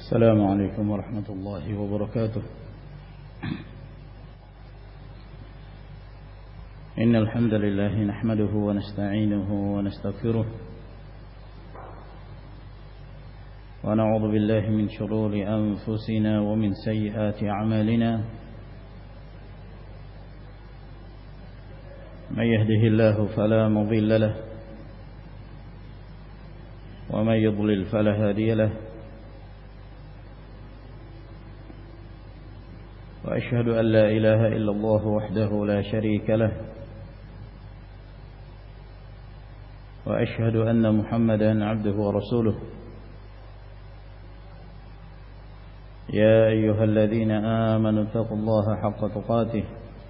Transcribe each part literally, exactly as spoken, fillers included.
السلام عليكم ورحمة الله وبركاته. إن الحمد لله نحمده ونستعينه ونستغفره ونعوذ بالله من شرور أنفسنا ومن سيئات أعمالنا. من يهده الله فلا مضل له ومن يضلل فلا هادي له. وأشهد أن لا إله إلا الله وحده لا شريك له وأشهد أن محمدا عبده ورسوله. يا أيها الذين آمنوا اتقوا الله حق تقاته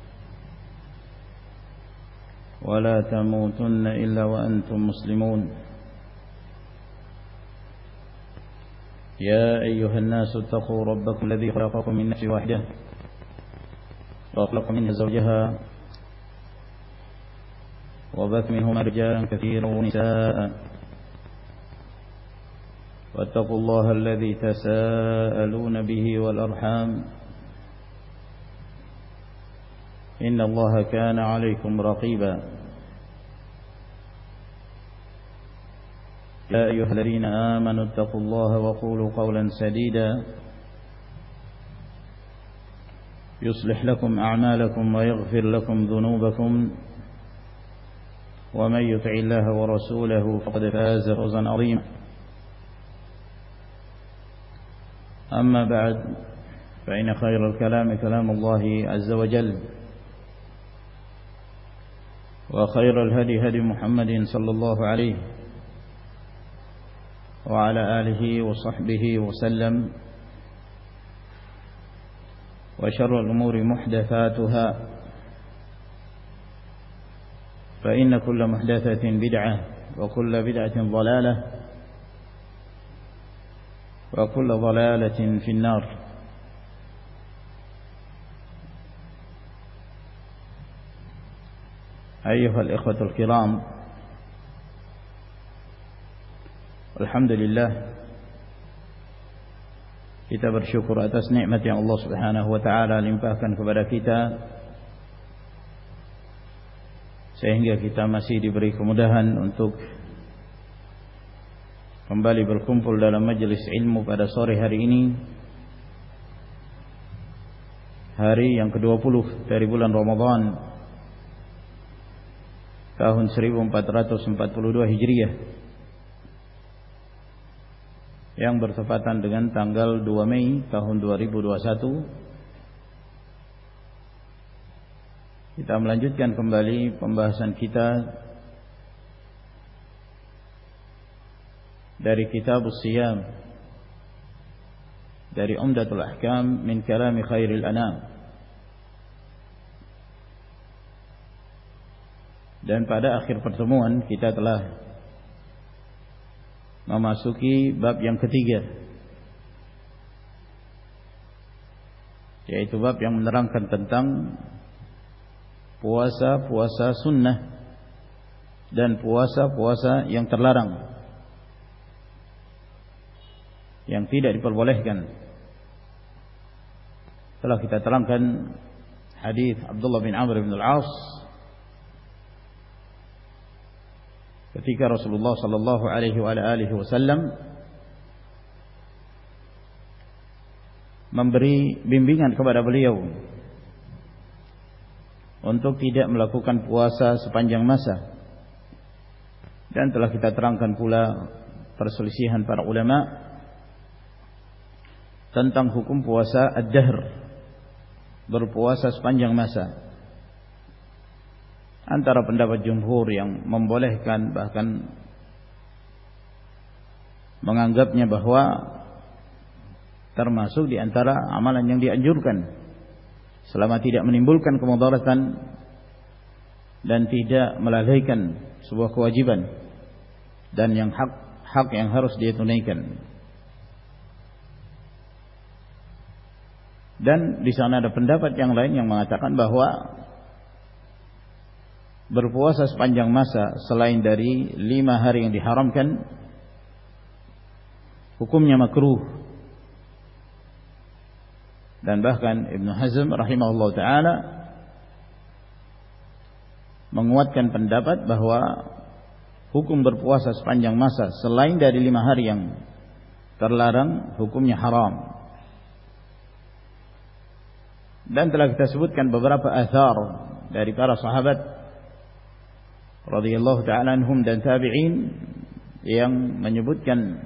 ولا تموتن إلا وأنتم مسلمون. يا أيها الناس اتقوا ربكم الذي خلقكم من نفس واحدة وخلق منها زوجها وبث منهما رجالا كثيرا ونساء واتقوا الله الذي تساءلون به والأرحام إن الله كان عليكم رقيبا. يا أيها الذين آمنوا اتقوا الله وقولوا قولا سديدا يصلح لكم أعمالكم ويغفر لكم ذنوبكم ومن يطع الله ورسوله فقد فاز فوزا عظيما. أما بعد فإن خير الكلام كلام الله عز وجل وخير الهدي هدي محمد صلى الله عليه وعلى آله وصحبه وسلم. وشر الأمور محدثاتها فإن كل محدثة بدعة وكل بدعة ضلالة وكل ضلالة في النار. أيها الإخوة الكرام، alhamdulillah kita bersyukur atas nikmat yang Allah Subhanahu wa taala limpahkan kepada kita sehingga kita masih diberi kemudahan untuk kembali berkumpul dalam majelis ilmu pada sore hari ini, hari yang kedua puluh dari bulan Ramadan tahun seribu empat ratus empat puluh dua Hijriah yang bertepatan dengan tanggal dua Mei tahun dua ribu dua puluh satu. Kita melanjutkan kembali pembahasan kita dari kitab As-Siyam dari Umdatul Ahkam min kalami khairil anam. Dan pada akhir pertemuan kita telah memasuki bab yang ketiga, yaitu bab yang menerangkan tentang puasa-puasa sunnah dan puasa-puasa yang terlarang, yang tidak diperbolehkan. Telah kita terangkan hadis Abdullah bin Amr bin Al-As ketika Rasulullah sallallahu alaihi wa alihi wasallam memberi bimbingan kepada beliau untuk tidak melakukan puasa sepanjang masa. Dan telah kita terangkan pula perselisihan para ulama tentang hukum puasa ad-dahr, berpuasa sepanjang masa. Antara pendapat jumhur yang membolehkan, bahkan menganggapnya bahwa termasuk di antara amalan yang dianjurkan selama tidak menimbulkan kemudaratan dan tidak melalaikan sebuah kewajiban dan yang hak hak yang harus dia tunaikan. Dan di sana ada pendapat yang lain yang mengatakan bahwa berpuasa sepanjang masa selain dari lima hari yang diharamkan hukumnya makruh dan bahkan Ibnu Hazm rahimahullah taala menguatkan pendapat bahwa hukum berpuasa sepanjang masa selain dari lima hari yang terlarang hukumnya haram. Dan telah kita sebutkan beberapa athar dari para sahabat radhiyallahu taala anhum dan tabi'in yang menyebutkan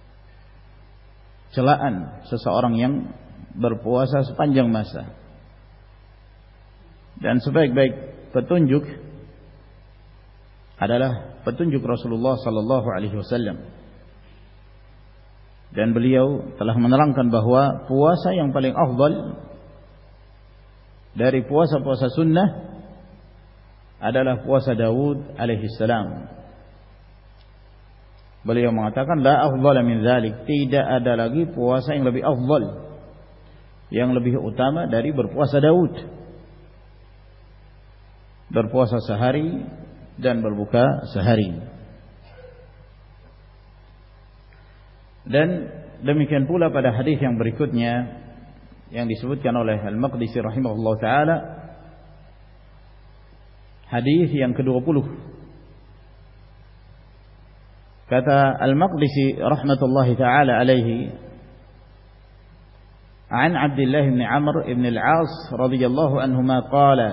celaan seseorang yang berpuasa sepanjang masa. Dan sebaik-baik petunjuk adalah petunjuk Rasulullah sallallahu alaihi wasallam. Dan beliau telah menerangkan bahwa puasa yang paling afdal dari puasa-puasa sunnah adalah puasa Daud alaihi salam. Beliau mengatakan la afdala min dzalik, tidak ada lagi puasa yang lebih afdal, yang lebih utama dari berpuasa Daud. Berpuasa sehari dan berbuka sehari. Dan demikian pula pada hadis yang berikutnya yang disebutkan oleh Al-Maqdisi rahimahullah taala, hadis yang kedua puluh. Kata Al-Maqdisi rahmatullahi taala alaihi, an Abdullah bin Amr bin Al-As radhiyallahu anhuma qala,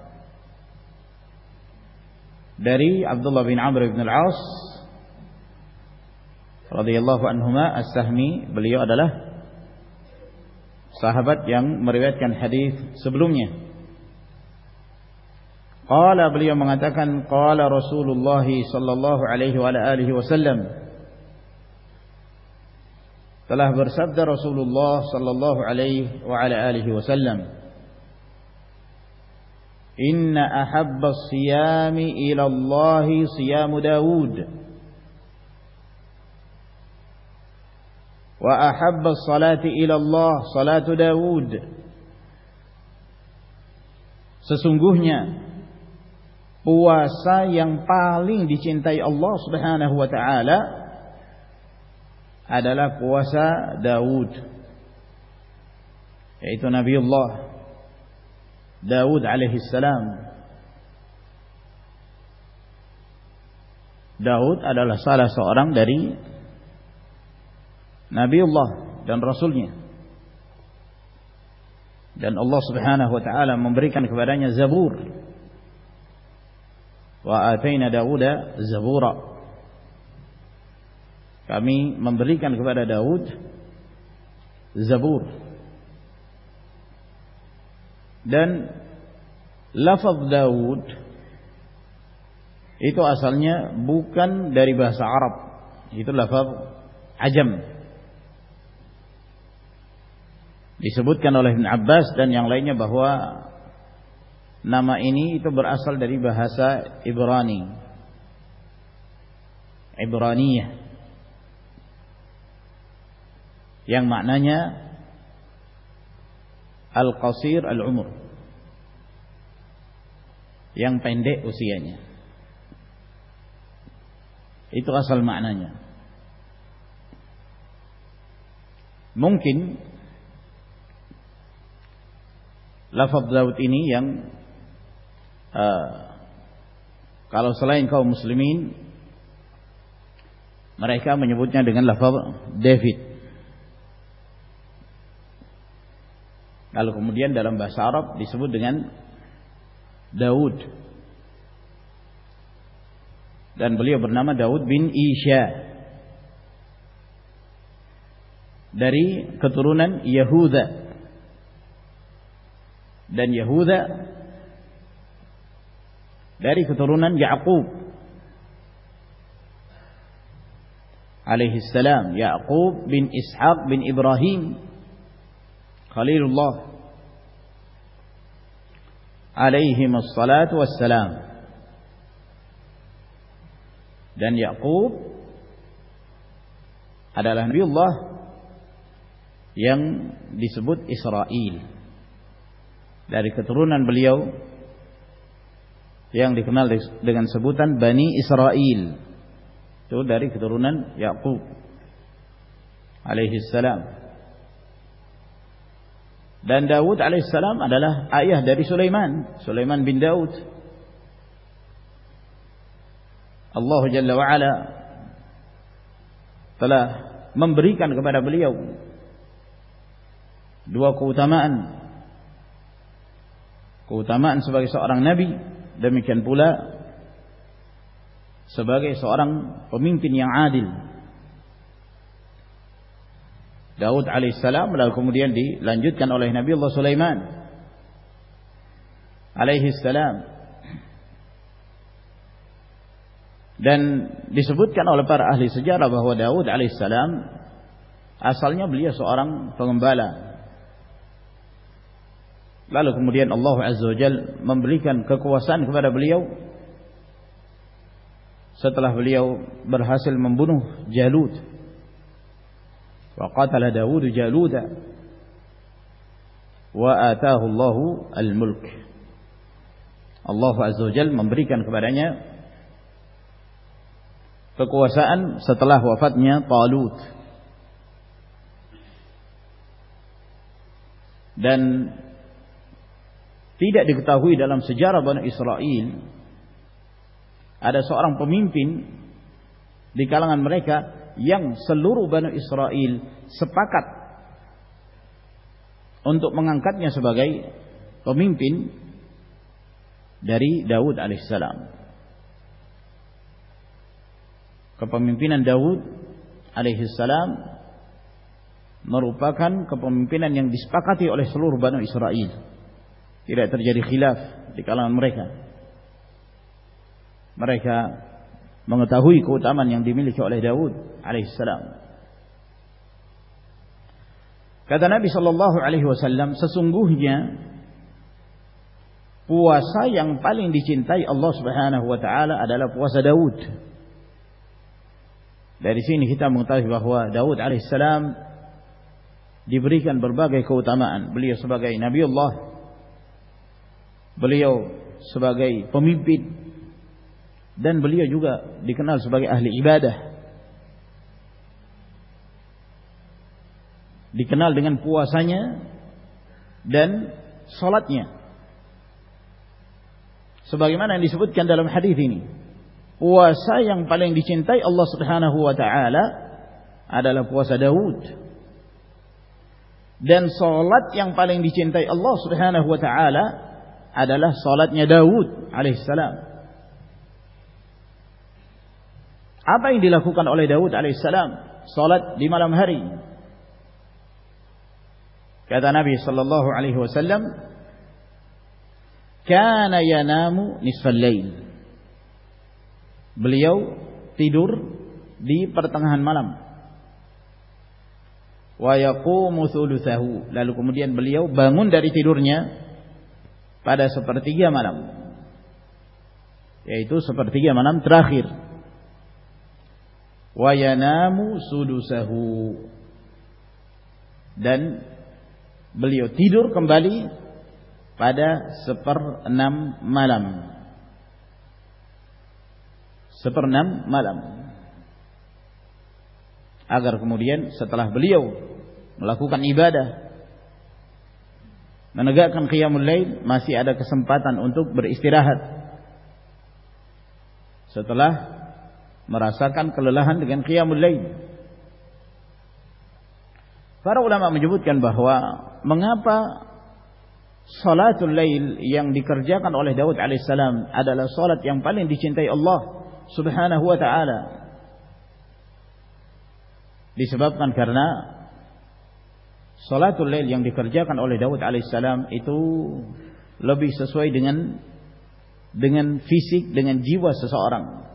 dari Abdullah bin Amr bin Al-As radhiyallahu anhuma as-Sahmi, beliau adalah sahabat yang meriwayatkan hadis sebelumnya. Qala, beliau mengatakan, qala Rasulullah sallallahu alaihi wa alihi wasallam, telah bersabda Rasulullah sallallahu alaihi wa alihi wasallam, inna ahabba as-siyami ila Allah siyamu Daud wa ahabba as-salati ila Allah salatu Daud. Sesungguhnya puasa yang paling dicintai Allah Subhanahu wa taala adalah puasa Daud, yaitu Nabiullah Daud alaihi salam. Daud adalah salah seorang dari Nabiullah dan Rasulnya, dan Allah Subhanahu wa taala memberikan kepadanya Zabur. Wa ataina Dauda Zabura, kami memberikan kepada Daud Zabur. Dan lafaz Daud itu asalnya bukan dari bahasa Arab, itu lafaz Ajam. Disebutkan oleh Ibn Abbas dan yang lainnya bahwa nama ini itu berasal dari bahasa Ibrani, Ibraniyah, yang maknanya al-qasir al-umur, yang pendek usianya. Itu asal maknanya. Mungkin lafaz Daud ini yang Uh, kalau selain kaum muslimin mereka menyebutnya dengan lafaz David. Lalu kemudian dalam bahasa Arab disebut dengan Daud. Dan beliau bernama Daud bin Isha, dari keturunan Yahuda. Dan Yahuda dari keturunan Yaqub alaihi salam. Yaqub bin Ishaq bin Ibrahim Khalilullah alaihi wassalatu wassalam. Dan Yaqub adalah Nabiullah yang disebut Israel, dari keturunan beliau yang dikenal dengan sebutan Bani Israel. Itu dari keturunan Yaqub alaihi salam. Dan Daud alaihissalam adalah ayah dari Sulaiman, Sulaiman bin Daud. Allah Jalla wa Ala telah memberikan kepada beliau dua keutamaan. Keutamaan sebagai seorang nabi, demikian pula sebagai seorang pemimpin yang adil. Daud alaihissalam lalu kemudian dilanjutkan oleh Nabi Allah Sulaiman alaihissalam, dan disebutkan oleh para ahli sejarah bahwa Daud alaihissalam asalnya beliau seorang pengembala, lalu kemudian Allah azza wajalla memberikan kekuasaan kepada beliau setelah beliau berhasil membunuh Jalut. Wa qatala Dawud Jaluda wa ataahu Allahu al-mulk. Allah azza wajalla memberikan kepadanya kekuasaan setelah wafatnya Talut. Dan tidak diketahui dalam sejarah Bani Israel ada seorang pemimpin di kalangan mereka yang seluruh Bani Israel sepakat untuk mengangkatnya sebagai pemimpin dari Daud alaihissalam. Kepemimpinan Daud alaihissalam merupakan kepemimpinan yang disepakati oleh seluruh Bani Israel. Tidak terjadi khilaf di kalangan mereka. Mereka mengetahui keutamaan yang dimiliki oleh Daud alaihissalam. Kata Nabi sallallahu alaihi wasallam, sesungguhnya puasa yang paling dicintai Allah Subhanahu wa taala adalah puasa Daud. Dari sini kita mengetahui bahwa Daud alaihissalam diberikan berbagai keutamaan. Beliau sebagai Nabi Allah, beliau sebagai pemimpin, dan beliau juga dikenal sebagai ahli ibadah. Dikenal dengan puasanya dan salatnya. Sebagaimana yang disebutkan dalam hadis ini, puasa yang paling dicintai Allah Subhanahu wa taala adalah puasa Daud. Dan salat yang paling dicintai Allah Subhanahu wa taala adalah salatnya Daud alaihissalam. Apa yang dilakukan oleh Daud alaihissalam? Salat di malam hari. Kata Nabi sallallahu alaihi wasallam, kana yanamu nisfal lail. Beliau tidur di pertengahan malam. Wa yaqumu thuluthahu. Lalu kemudian beliau bangun dari tidurnya pada sepertiga malam, yaitu sepertiga malam terakhir. Wa yanamu sudusahu, dan beliau tidur kembali pada seperenam malam. Seperenam malam. Agar kemudian setelah beliau melakukan ibadah, menegakkan qiyamul lail, masih ada kesempatan untuk beristirahat setelah merasakan kelelahan dengan qiyamul lail. Para ulama menyebutkan bahwa mengapa salatul lail yang dikerjakan oleh Daud alaihissalam adalah salat yang paling dicintai Allah Subhanahu wa taala. Disebabkan karena salatul lail yang dikerjakan oleh Daud alaihissalam itu lebih sesuai dengan dengan fisik, dengan jiwa seseorang,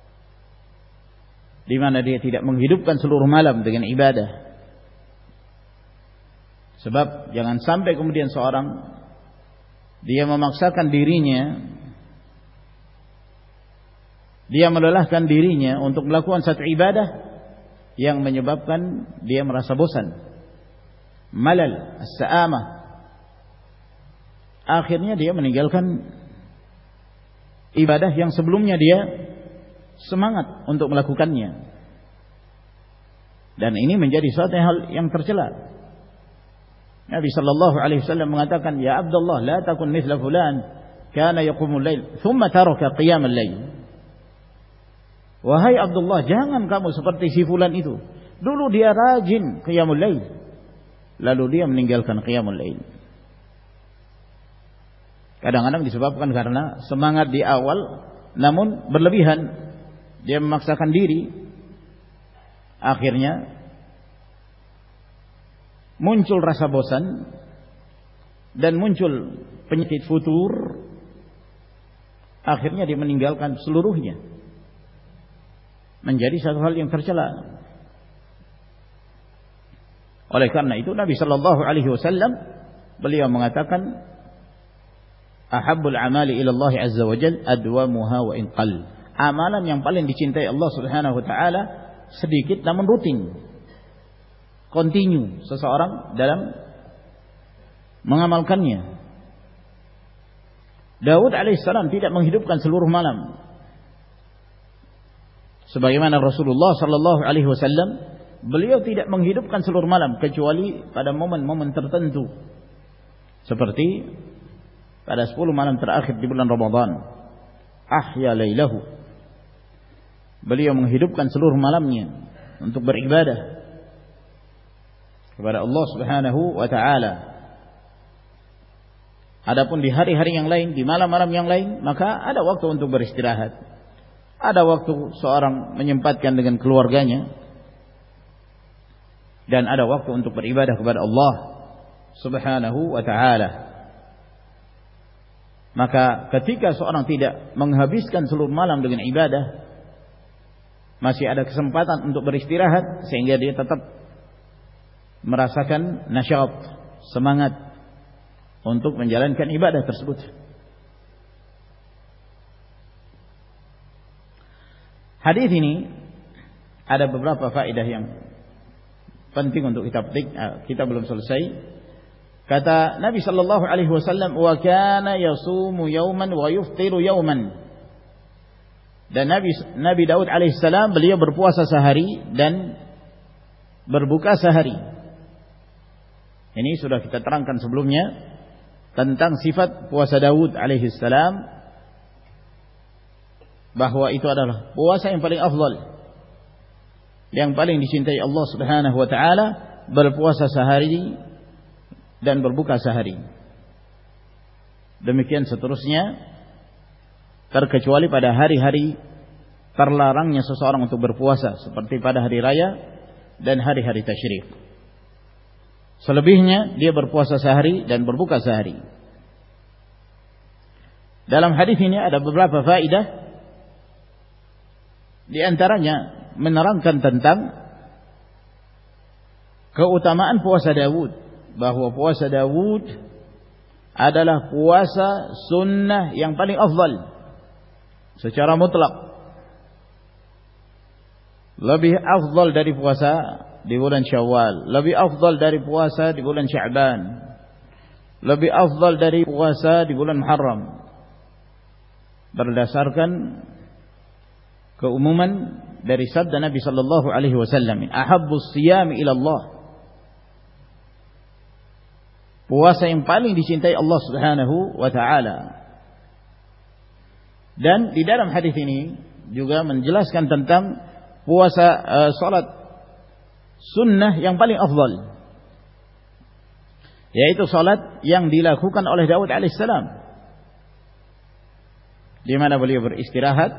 di mana dia tidak menghidupkan seluruh malam dengan ibadah. Sebab jangan sampai kemudian seorang dia memaksakan dirinya, dia melelahkan dirinya untuk melakukan satu ibadah yang menyebabkan dia merasa bosan, malal, as-sa'amah. Akhirnya dia meninggalkan ibadah yang sebelumnya dia semangat untuk melakukannya. Dan ini menjadi suatu hal yang tercela. Nabi sallallahu alaihi wasallam mengatakan, "Ya Abdullah, la takun mithla fulan, kana yaqumul lail, thumma taraka qiyamal lail." Wahai Abdullah, jangan kamu seperti si fulan itu. Dulu dia rajin qiyamul lail, lalu dia meninggalkan qiyamul lail. Kadang-kadang disebabkan karena semangat di awal namun berlebihan. Dia memaksakan diri, akhirnya muncul rasa bosan dan muncul penyakit futur, akhirnya dia meninggalkan seluruhnya. Menjadi satu hal yang tercela. Oleh karena itu Nabi sallallahu alaihi wasallam beliau mengatakan, "Ahabbul amali ila Allah azza wa jalla adwamuha wa in qall." Amalan yang paling dicintai Allah Subhanahu wa taala sedikit namun rutin. Continue seseorang dalam mengamalkannya. Daud alaihissalam tidak menghidupkan seluruh malam. Sebagaimana Rasulullah sallallahu alaihi wasallam, beliau tidak menghidupkan seluruh malam kecuali pada momen-momen tertentu. Seperti pada sepuluh malam terakhir di bulan Ramadan. Ahya lailahu. Beliau menghidupkan seluruh malamnya untuk beribadah kepada Allah Subhanahu wa taala. Adapun di hari-hari yang lain, di malam-malam yang lain, maka ada waktu untuk beristirahat. Ada waktu seorang menyempatkan dengan keluarganya, dan ada waktu untuk beribadah kepada Allah Subhanahu wa taala. Maka ketika seorang tidak menghabiskan seluruh malam dengan ibadah, masih ada kesempatan untuk beristirahat sehingga dia tetap merasakan nasyat, semangat untuk menjalankan ibadah tersebut. Hadis ini ada beberapa faedah yang penting untuk kita petik. Kita belum selesai. Kata Nabi sallallahu alaihi wasallam, "Wa kana yasumu yawman wa yuftiru yawman." Dan Nabi Nabi Daud alaihissalam beliau berpuasa sehari dan berbuka sehari. Ini sudah kita terangkan sebelumnya tentang sifat puasa Daud alaihissalam, bahwa itu adalah puasa yang paling afdal, yang paling dicintai Allah Subhanahu wa taala, berpuasa sehari dan berbuka sehari. Demikian seterusnya, terkecuali pada hari-hari terlarangnya seseorang untuk berpuasa, seperti pada hari raya dan hari-hari tasyrik. Selebihnya dia berpuasa sehari dan berbuka sehari. Dalam hadis ini ada beberapa faedah. Di antaranya menerangkan tentang keutamaan puasa Daud, bahwa puasa Daud adalah puasa sunnah yang paling afdal secara mutlak. Lebih afdal dari puasa di bulan Syawal, lebih afdal dari puasa di bulan Sya'ban, lebih afdal dari puasa di bulan Muharram, berdasarkan keumuman dari sabda Nabi sallallahu alaihi wasallam, "Ahabbus siyami ila Allah." Puasa yang paling dicintai Allah Subhanahu wa taala. Dan di dalam hadis ini juga menjelaskan tentang puasa uh, salat sunnah yang paling afdal, yaitu salat yang dilakukan oleh Daud alaihissalam, di mana beliau beristirahat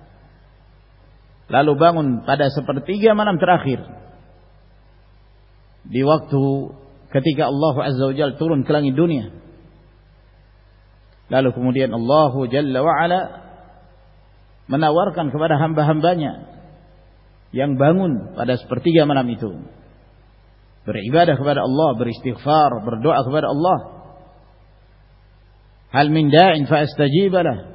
lalu bangun pada sepertiga malam terakhir, di waktu ketika Allah Azza wa Jalla turun ke langit dunia. Lalu kemudian Allah Jalla wa Ala menawarkan kepada hamba-hambanya yang bangun pada sepertiga malam itu beribadah kepada Allah, beristighfar, berdoa kepada Allah. Hal min da'in fa astajib lah,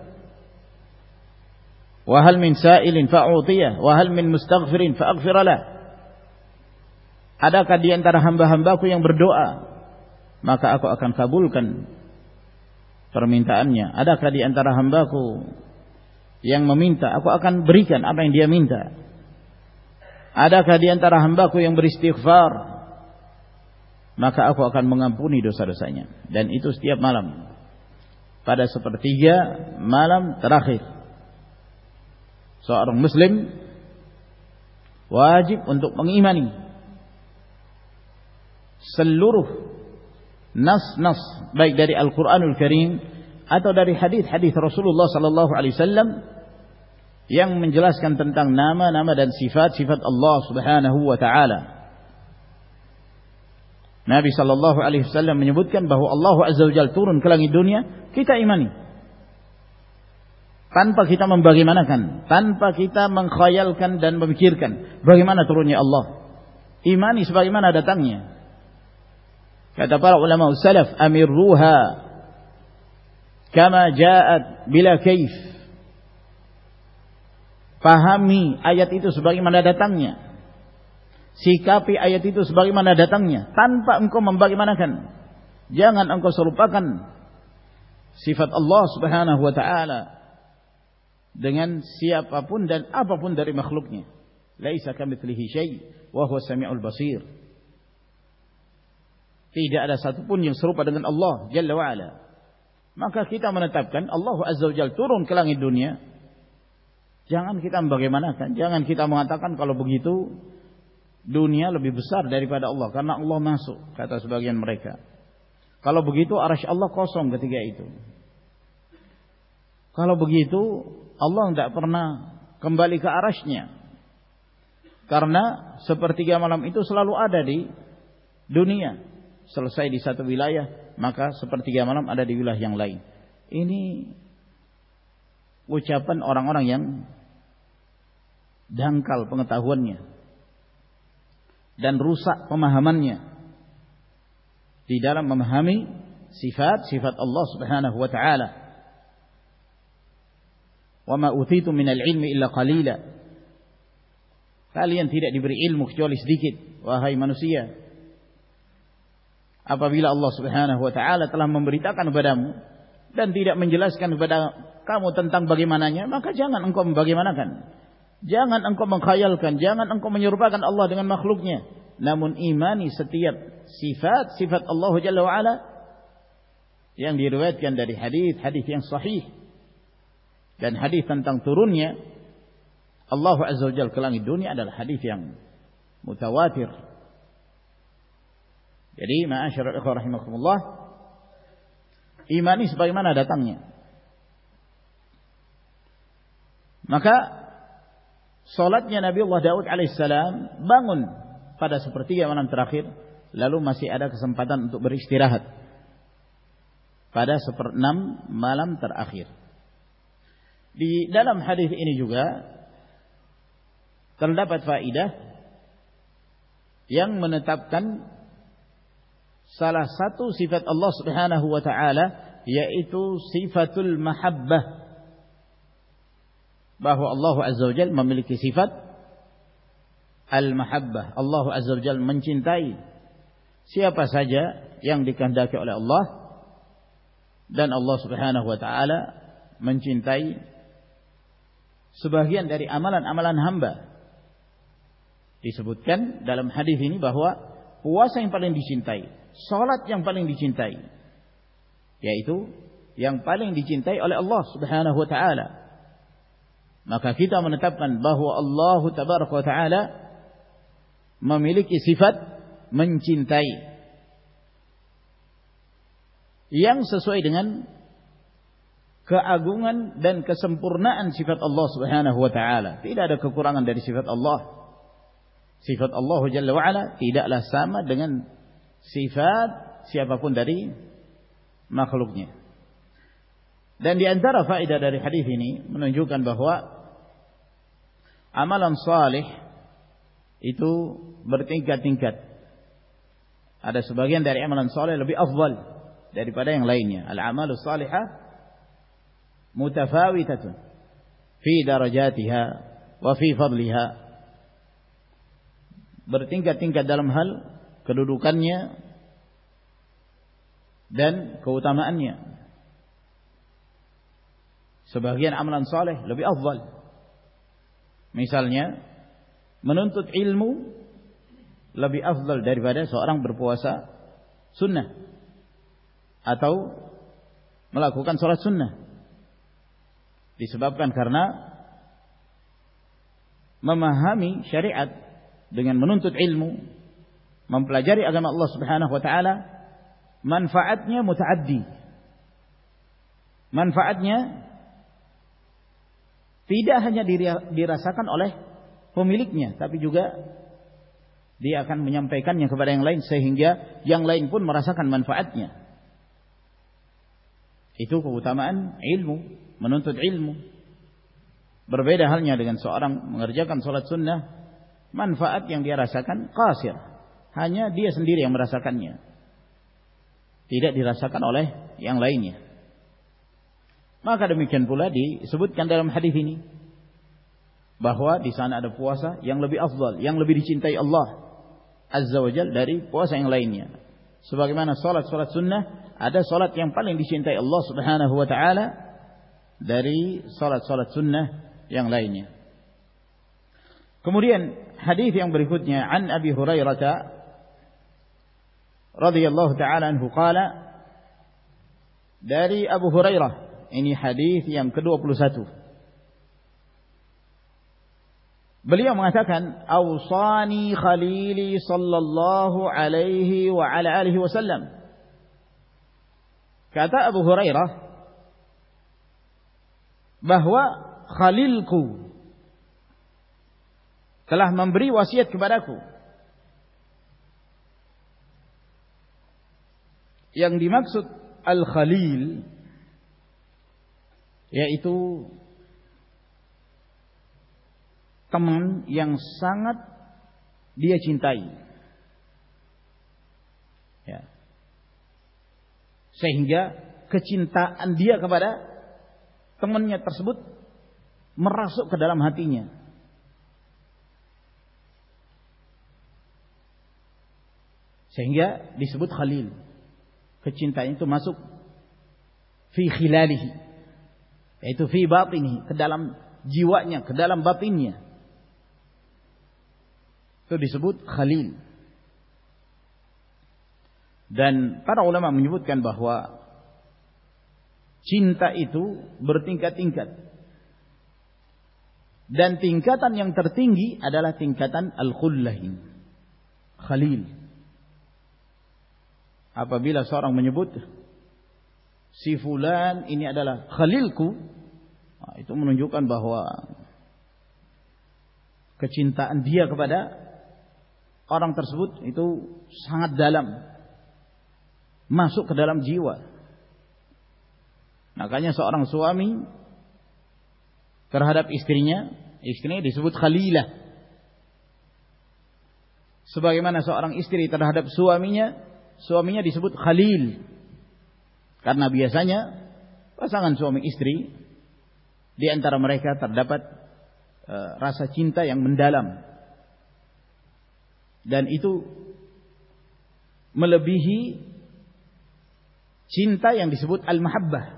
wa hal min sa'ilin fa u'tiyah, wa hal min mustaghfirin fa aghfir lah. Adakah di antara hamba-hambaku yang berdoa, maka aku akan kabulkan permintaannya. Adakah di antara hambaku yang meminta, aku akan berikan apa yang dia minta. Adakah di antara hambaku yang beristighfar, maka aku akan mengampuni dosa-dosanya. Dan itu setiap malam, pada sepertiga malam terakhir. Seorang muslim wajib untuk mengimani seluruh nas-nas, baik dari Al-Quranul Karim atau dari hadis-hadis Rasulullah sallallahu alaihi wasallam yang menjelaskan tentang nama-nama dan sifat-sifat Allah Subhanahu wa taala. Nabi sallallahu alaihi wasallam menyebutkan bahwa Allah Azza wa Jalla turun ke langit dunia, kita imani. Tanpa kita membagaimanakan, tanpa kita mengkhayalkan dan memikirkan bagaimana turunnya Allah. Imani sebagaimana datangnya. Kata para ulama salaf, amirruha kama ja'at bila kaif. Pahami ayat itu sebagaimana datangnya. Sikapi ayat itu sebagaimana datangnya, tanpa engkau membagaimanakan. Jangan engkau serupakan sifat Allah Subhanahu wa taala dengan siapapun dan apapun dari makhluknya. Laisa kamitslihi syai' wa huwas samiul basir. Tidak ada satupun yang serupa dengan Allah Jalla wa Ala. Maka kita menetapkan Allah Azza wa Jalla turun ke langit dunia. Jangan kita membagaimanakan, jangan kita mengatakan kalau begitu dunia lebih besar daripada Allah karena Allah masuk, kata sebagian mereka. Kalau begitu arasy Allah kosong ketika itu. Kalau begitu Allah tidak pernah kembali ke arasy-Nya. Karena sepertiga malam itu selalu ada di dunia. Selesai di satu wilayah, maka sepertiga malam ada di wilayah yang lain. Ini ucapan orang-orang yang dangkal pengetahuannya dan rusak pemahamannya di dalam memahami sifat-sifat Allah Subhanahu wa taala. Wa ma utitu minal ilmi illa qalila. Kalian tidak diberi ilmu kecuali sedikit, wahai manusia. Apabila Allah Subhanahu wa taala telah memberitakan kepadamu dan tidak menjelaskan kepada kamu tentang bagaimananya, maka jangan engkau membagaimanakan. Jangan engkau mengkhayalkan, jangan engkau menyerupakan Allah dengan makhluknya. Namun imani setiap sifat-sifat Allah Jalla wa Ala yang diriwayatkan dari hadis-hadis yang sahih dan hadis tentang turunnya Allah Azza wa Jalla ke langit dunia adalah hadis yang mutawatir. Jadi ma'asyiral ikhwah rahimakumullah, imani sebagaimana datangnya. Maka salatnya Nabi Allah Daud alaihissalam bangun pada sepertiga malam terakhir, lalu masih ada kesempatan untuk beristirahat pada seperenam malam terakhir. Di dalam hadis ini juga terdapat faedah yang menetapkan salah satu sifat Allah Subhanahu wa taala, yaitu sifatul mahabbah, bahwa Allah Azza wa Jalla memiliki sifat al-mahabbah. Allah Azza wa Jalla mencintai siapa saja yang dikehendaki oleh Allah, dan Allah Subhanahu wa taala mencintai sebagian dari amalan-amalan hamba. Disebutkan dalam hadis ini bahwa puasa yang paling dicintai, salat yang paling dicintai, yaitu yang paling dicintai oleh Allah Subhanahu wa taala. Maka kita menetapkan bahwa Allah Tabaraka wa taala memiliki sifat mencintai yang sesuai dengan keagungan dan kesempurnaan sifat Allah Subhanahu wa taala. Tidak ada kekurangan dari sifat Allah. Sifat Allah Jalla wa Ala tidaklah sama dengan sifat siapapun dari makhluknya. Dan di antara faedah dari hadis ini menunjukkan bahwa amalan salih itu bertingkat-tingkat. Ada sebagian dari amalan salih lebih afdal daripada yang lainnya. Al-amalus salihah mutafawitatun fi darajatiha wa fi fadliha. Bertingkat-tingkat dalam hal kedudukannya dan keutamaannya. Sebagian amalan saleh lebih afdal. Misalnya menuntut ilmu lebih afdal daripada seorang berpuasa sunnah atau melakukan salat sunnah. Disebabkan karena memahami syariat dengan menuntut ilmu, mempelajari agama Allah Subhanahu wa taala, manfaatnya mutaaddi. Manfaatnya tidak hanya dirasakan oleh pemiliknya, tapi juga dia akan menyampaikannya kepada yang lain sehingga yang lain pun merasakan manfaatnya. Itu keutamaan ilmu, menuntut ilmu. Berbeda halnya dengan seorang mengerjakan salat sunnah, manfaat yang dia rasakan qasir, hanya dia sendiri yang merasakannya, tidak dirasakan oleh yang lainnya. Maka demikian pula disebutkan dalam hadis ini bahwa di sana ada puasa yang lebih afdal, yang lebih dicintai Allah Azza wa Jalla dari puasa yang lainnya. Sebagaimana salat-salat sunnah, ada salat yang paling dicintai Allah Subhanahu wa taala dari salat-salat sunnah yang lainnya. Kemudian hadis yang berikutnya, an Abi Hurairah radhiyallahu taala anhu qala, dari Abu Hurairah, ini hadis yang kedua puluh satu. Beliau mengatakan, "Awsani khalili sallallahu alaihi wa ala alihi wasallam." Kata Abu Hurairah bahwa khalilku telah memberi wasiat kepadaku. Yang dimaksud al-khalil yaitu teman yang sangat dia cintai, ya. Sehingga kecintaan dia kepada temannya tersebut merasuk ke dalam hatinya. Sehingga disebut khalil. Kecintaan itu masuk fi khilalihi, yaitu fi batinihi, ke dalam jiwanya, ke dalam batinnya. Itu disebut khalil. Dan para ulama menyebutkan bahwa cinta itu bertingkat-tingkat. Dan tingkatan yang tertinggi adalah tingkatan al-khullahin, khalil. Apabila seorang menyebut si fulan ini adalah khalilku, nah, itu menunjukkan bahwa kecintaan dia kepada orang tersebut itu sangat dalam, masuk ke dalam jiwa. Makanya seorang suami terhadap istrinya, istrinya disebut khalilah. Sebagaimana seorang istri terhadap suaminya, suaminya disebut khalil. Karena biasanya pasangan suami istri, di antara mereka terdapat e, rasa cinta yang mendalam. Dan itu melebihi cinta yang disebut al-mahabbah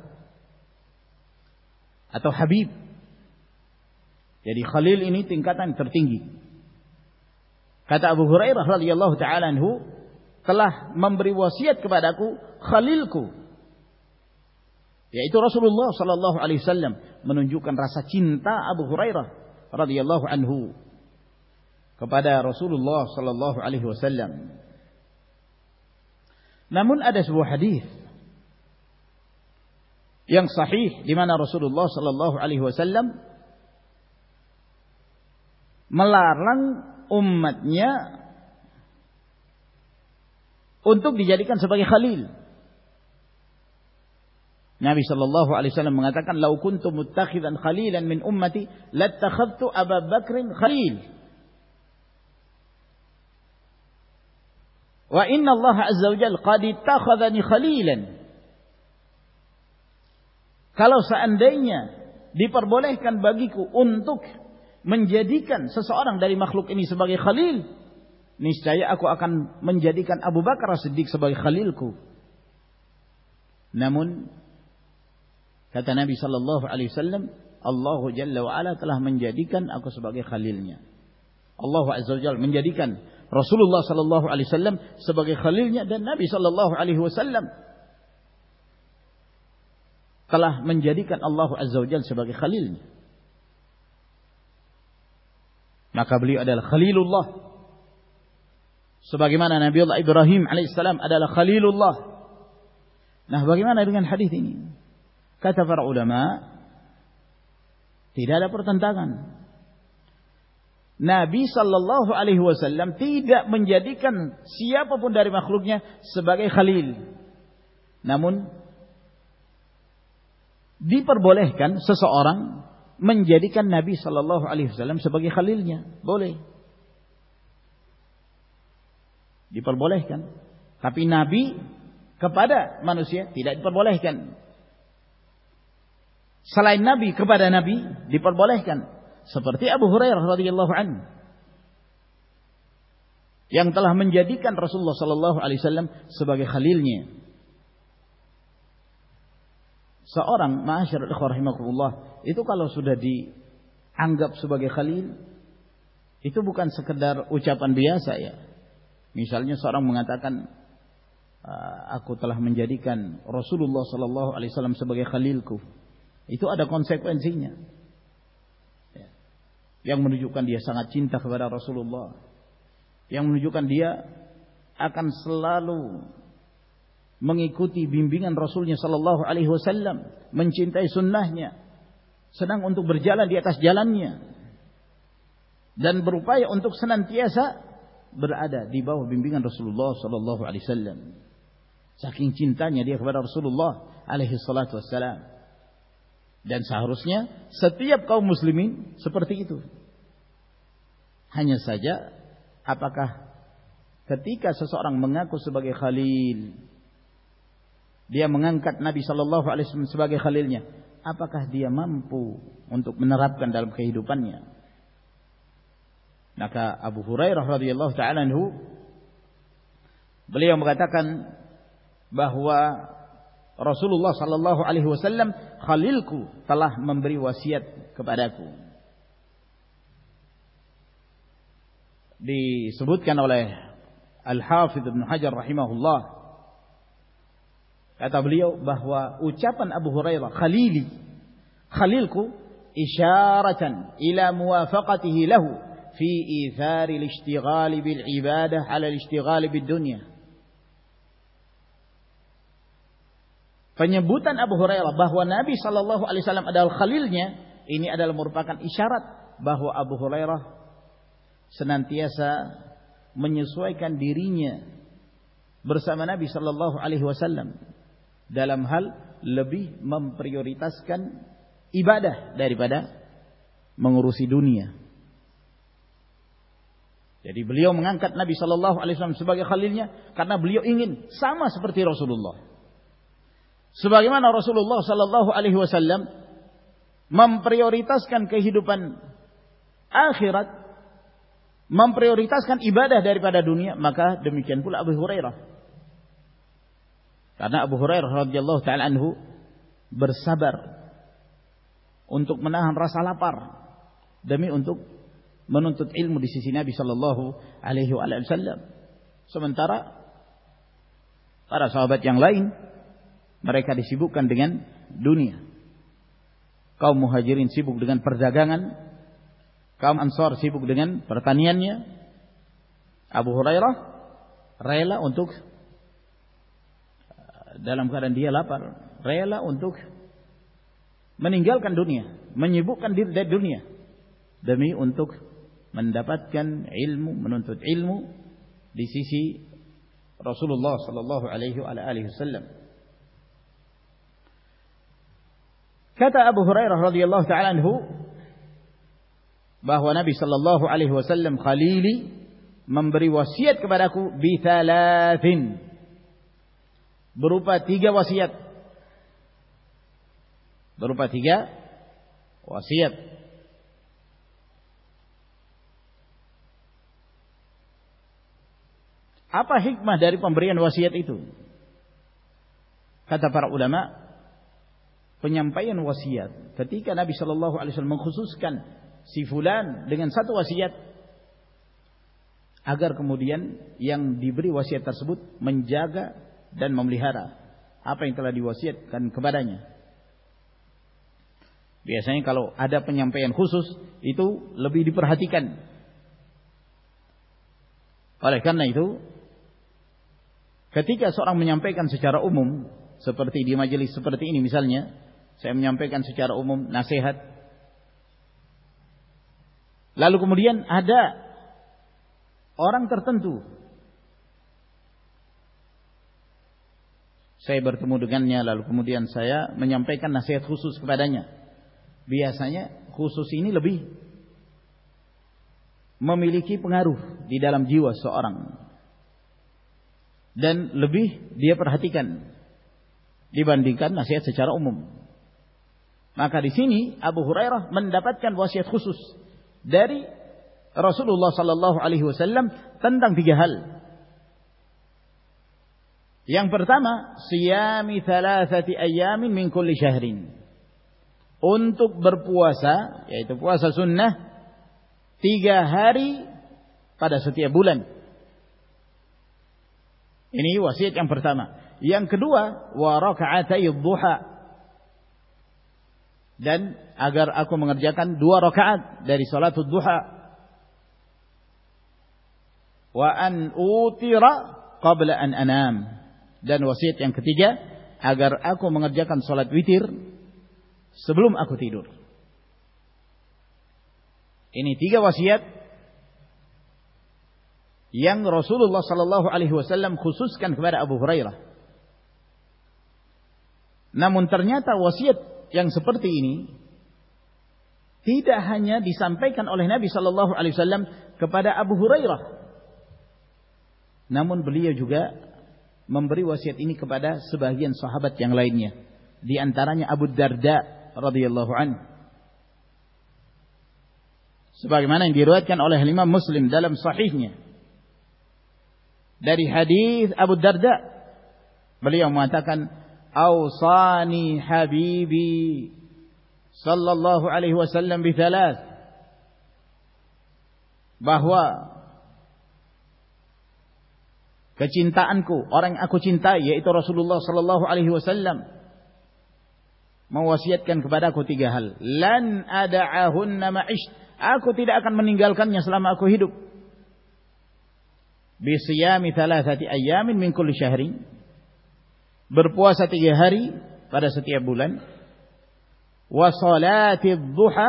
atau habib. Jadi khalil ini tingkatan tertinggi. Kata Abu Hurairah radhiyallahu taala anhu, telah memberi wasiat kepadaku khalilku, yaitu Rasulullah sallallahu alaihi wasallam, menunjukkan rasa cinta Abu Hurairah radhiyallahu anhu kepada Rasulullah sallallahu alaihi wasallam. Namun ada sebuah hadis yang sahih di mana Rasulullah sallallahu alaihi wasallam melarang umatnya untuk dijadikan sebagai khalil. Nabi sallallahu alaihi wasallam mengatakan, "Lau kuntu muttakhidan khalilan min ummati lattakhadtu Abu Bakrin khalil." Wa inna Allah azza wa jalla qad ittakhadhani khalilan. Kalau seandainya diperbolehkan bagiku untuk menjadikan seseorang dari makhluk ini sebagai khalil, niscaya aku akan menjadikan Abu Bakar As-Siddiq sebagai khalilku. Namun kata Nabi sallallahu alaihi wasallam, Allah Jalla wa Ala telah menjadikan aku sebagai khalilnya. Allah Azza wa Jalla menjadikan Rasulullah sallallahu alaihi wasallam sebagai khalilnya, dan Nabi sallallahu alaihi wasallam telah menjadikan Allah azza wajalla sebagai khalilnya. Maka beliau adalah khalilullah, sebagaimana Nabi Allah Ibrahim alaihissalam adalah khalilullah. Nah, bagaimana dengan hadis ini? Kata para ulama, tidak ada pertentangan. Nabi sallallahu alaihi wasallam tidak menjadikan siapapun dari makhluknya sebagai khalil. Namun diperbolehkan seseorang menjadikan Nabi sallallahu alaihi wasallam sebagai khalilnya. Boleh. Diperbolehkan. Tapi Nabi kepada manusia tidak diperbolehkan. Selain Nabi kepada Nabi diperbolehkan. Seperti Abu Hurairah radhiyallahu anhu yang telah menjadikan Rasulullah sallallahu alaihi wasallam sebagai khalilnya. Seorang ma'asyiral ikhwah rahimakumullah, itu kalau sudah dianggap sebagai khalil, itu bukan sekedar ucapan biasa ya. Misalnya seorang mengatakan, aku telah menjadikan Rasulullah sallallahu alaihi wasallam sebagai khalilku. Itu ada konsekuensinya. Yang menunjukkan dia sangat cinta kepada Rasulullah, yang menunjukkan dia akan selalu mengikuti bimbingan Rasulnya sallallahu alaihi wasallam, mencintai sunnahnya, sedang untuk berjalan di atas jalannya, dan berupaya untuk senantiasa berada di bawah bimbingan Rasulullah sallallahu alaihi wasallam. Saking cintanya dia kepada Rasulullah alaihi salatu wassalam. Dan seharusnya setiap kaum muslimin seperti itu. Hanya saja, apakah ketika seseorang mengaku sebagai khalil, dia mengangkat Nabi sallallahu alaihi wasallam sebagai khalilnya, apakah dia mampu untuk menerapkan dalam kehidupannya? Maka Abu Hurairah radhiyallahu ta'ala anhu, beliau mengatakan bahwa Rasulullah sallallahu alaihi wasallam khalilku, telah memberi wasiat kepadaku. Disebutkan oleh Al-Hafidz Ibnu Hajar rahimahullah, kata beliau bahwa ucapan Abu Hurairah khalili, khalilku, isyaratan ila muwafaqatihi lahu fi ithari al-ishtighal bil ibadah ala al-ishtighal bid dunya. Penyebutan Abu Hurairah bahwa Nabi sallallahu alaihi wasallam adalah khalilnya, ini adalah merupakan isyarat bahwa Abu Hurairah senantiasa menyesuaikan dirinya bersama Nabi sallallahu alaihi wasallam dalam hal lebih memprioritaskan ibadah daripada mengurusi dunia. Jadi beliau mengangkat Nabi sallallahu alaihi wasallam sebagai khalilnya karena beliau ingin sama seperti Rasulullah. Sebagaimana Rasulullah sallallahu alaihi wasallam memprioritaskan kehidupan akhirat, memprioritaskan ibadah daripada dunia, maka demikian pula Abu Hurairah. Karena Abu Hurairah radhiyallahu taala anhu bersabar untuk menahan rasa lapar demi untuk menuntut ilmu di sisi Nabi sallallahu alaihi wasallam. Sementara para sahabat yang lain, mereka disibukkan dengan dunia. Kaum muhajirin sibuk dengan perdagangan, kaum ansar sibuk dengan pertaniannya. Abu Hurairah rela untuk, dalam keadaan dia lapar, rela untuk meninggalkan dunia, menyibukkan diri dari dunia demi untuk mendapatkan ilmu, menuntut ilmu di sisi Rasulullah sallallahu alaihi wasallam. Kata Abu Hurairah radhiyallahu ta'ala anhu bahwa Nabi sallallahu alaihi wasallam khalili, memberi wasiat kepadaku bi thalathin, berupa tiga wasiat. Berupa tiga wasiat. Apa hikmah dari pemberian wasiat itu? Kata para ulama, penyampaian wasiat ketika Nabi sallallahu alaihi wasallam mengkhususkan si fulan dengan satu wasiat agar kemudian yang diberi wasiat tersebut menjaga dan memelihara apa yang telah diwasiatkan kepadanya. Biasanya kalau ada penyampaian khusus itu lebih diperhatikan. Oleh karena itu, ketika seorang menyampaikan secara umum seperti di majelis seperti ini misalnya, saya menyampaikan secara umum nasihat, lalu kemudian ada orang tertentu, saya bertemu dengannya, lalu kemudian saya menyampaikan nasihat khusus kepadanya. Biasanya khusus ini lebih memiliki pengaruh di dalam jiwa seorang dan lebih dia perhatikan dibandingkan nasihat secara umum. Maka di sini Abu Hurairah mendapatkan wasiat khusus dari Rasulullah sallallahu alaihi wasallam tentang tiga hal. Yang pertama, siyami thalathati ayyamin min kulli syahrin. Untuk berpuasa, yaitu puasa sunnah tiga hari pada setiap bulan. Ini wasiat yang pertama. Yang kedua, wa raka'atay duha. Dan agar aku mengerjakan dua rakaat dari salatul duha. Wa an utira qabla an anam. Dan wasiat yang ketiga, agar aku mengerjakan salat witir sebelum aku tidur. Ini tiga wasiat yang Rasulullah sallallahu alaihi wasallam khususkan kepada Abu Hurairah. Namun ternyata wasiat yang seperti ini tidak hanya disampaikan oleh Nabi sallallahu alaihi wasallam kepada Abu Hurairah, namun beliau juga memberi wasiat ini kepada sebagian sahabat yang lainnya, di antaranya Abu Darda radhiyallahu anhu. Sebagaimana yang diriwayatkan oleh Imam Muslim dalam sahihnya dari hadis Abu Darda, beliau mengatakan, "Awsani habibi sallallahu alaihi wasallam bi thalath." Bahwa kecintaanku, orang yang aku cintai yaitu Rasulullah sallallahu alaihi wasallam, mewasiatkan kepadaku tiga hal. Lan ada'ahunna ma'ish. Aku tidak akan meninggalkannya selama aku hidup. Bi siyami thalathati ayyamin min kulli syahrin. Berpuasa tiga hari pada setiap bulan. Wa salati duha.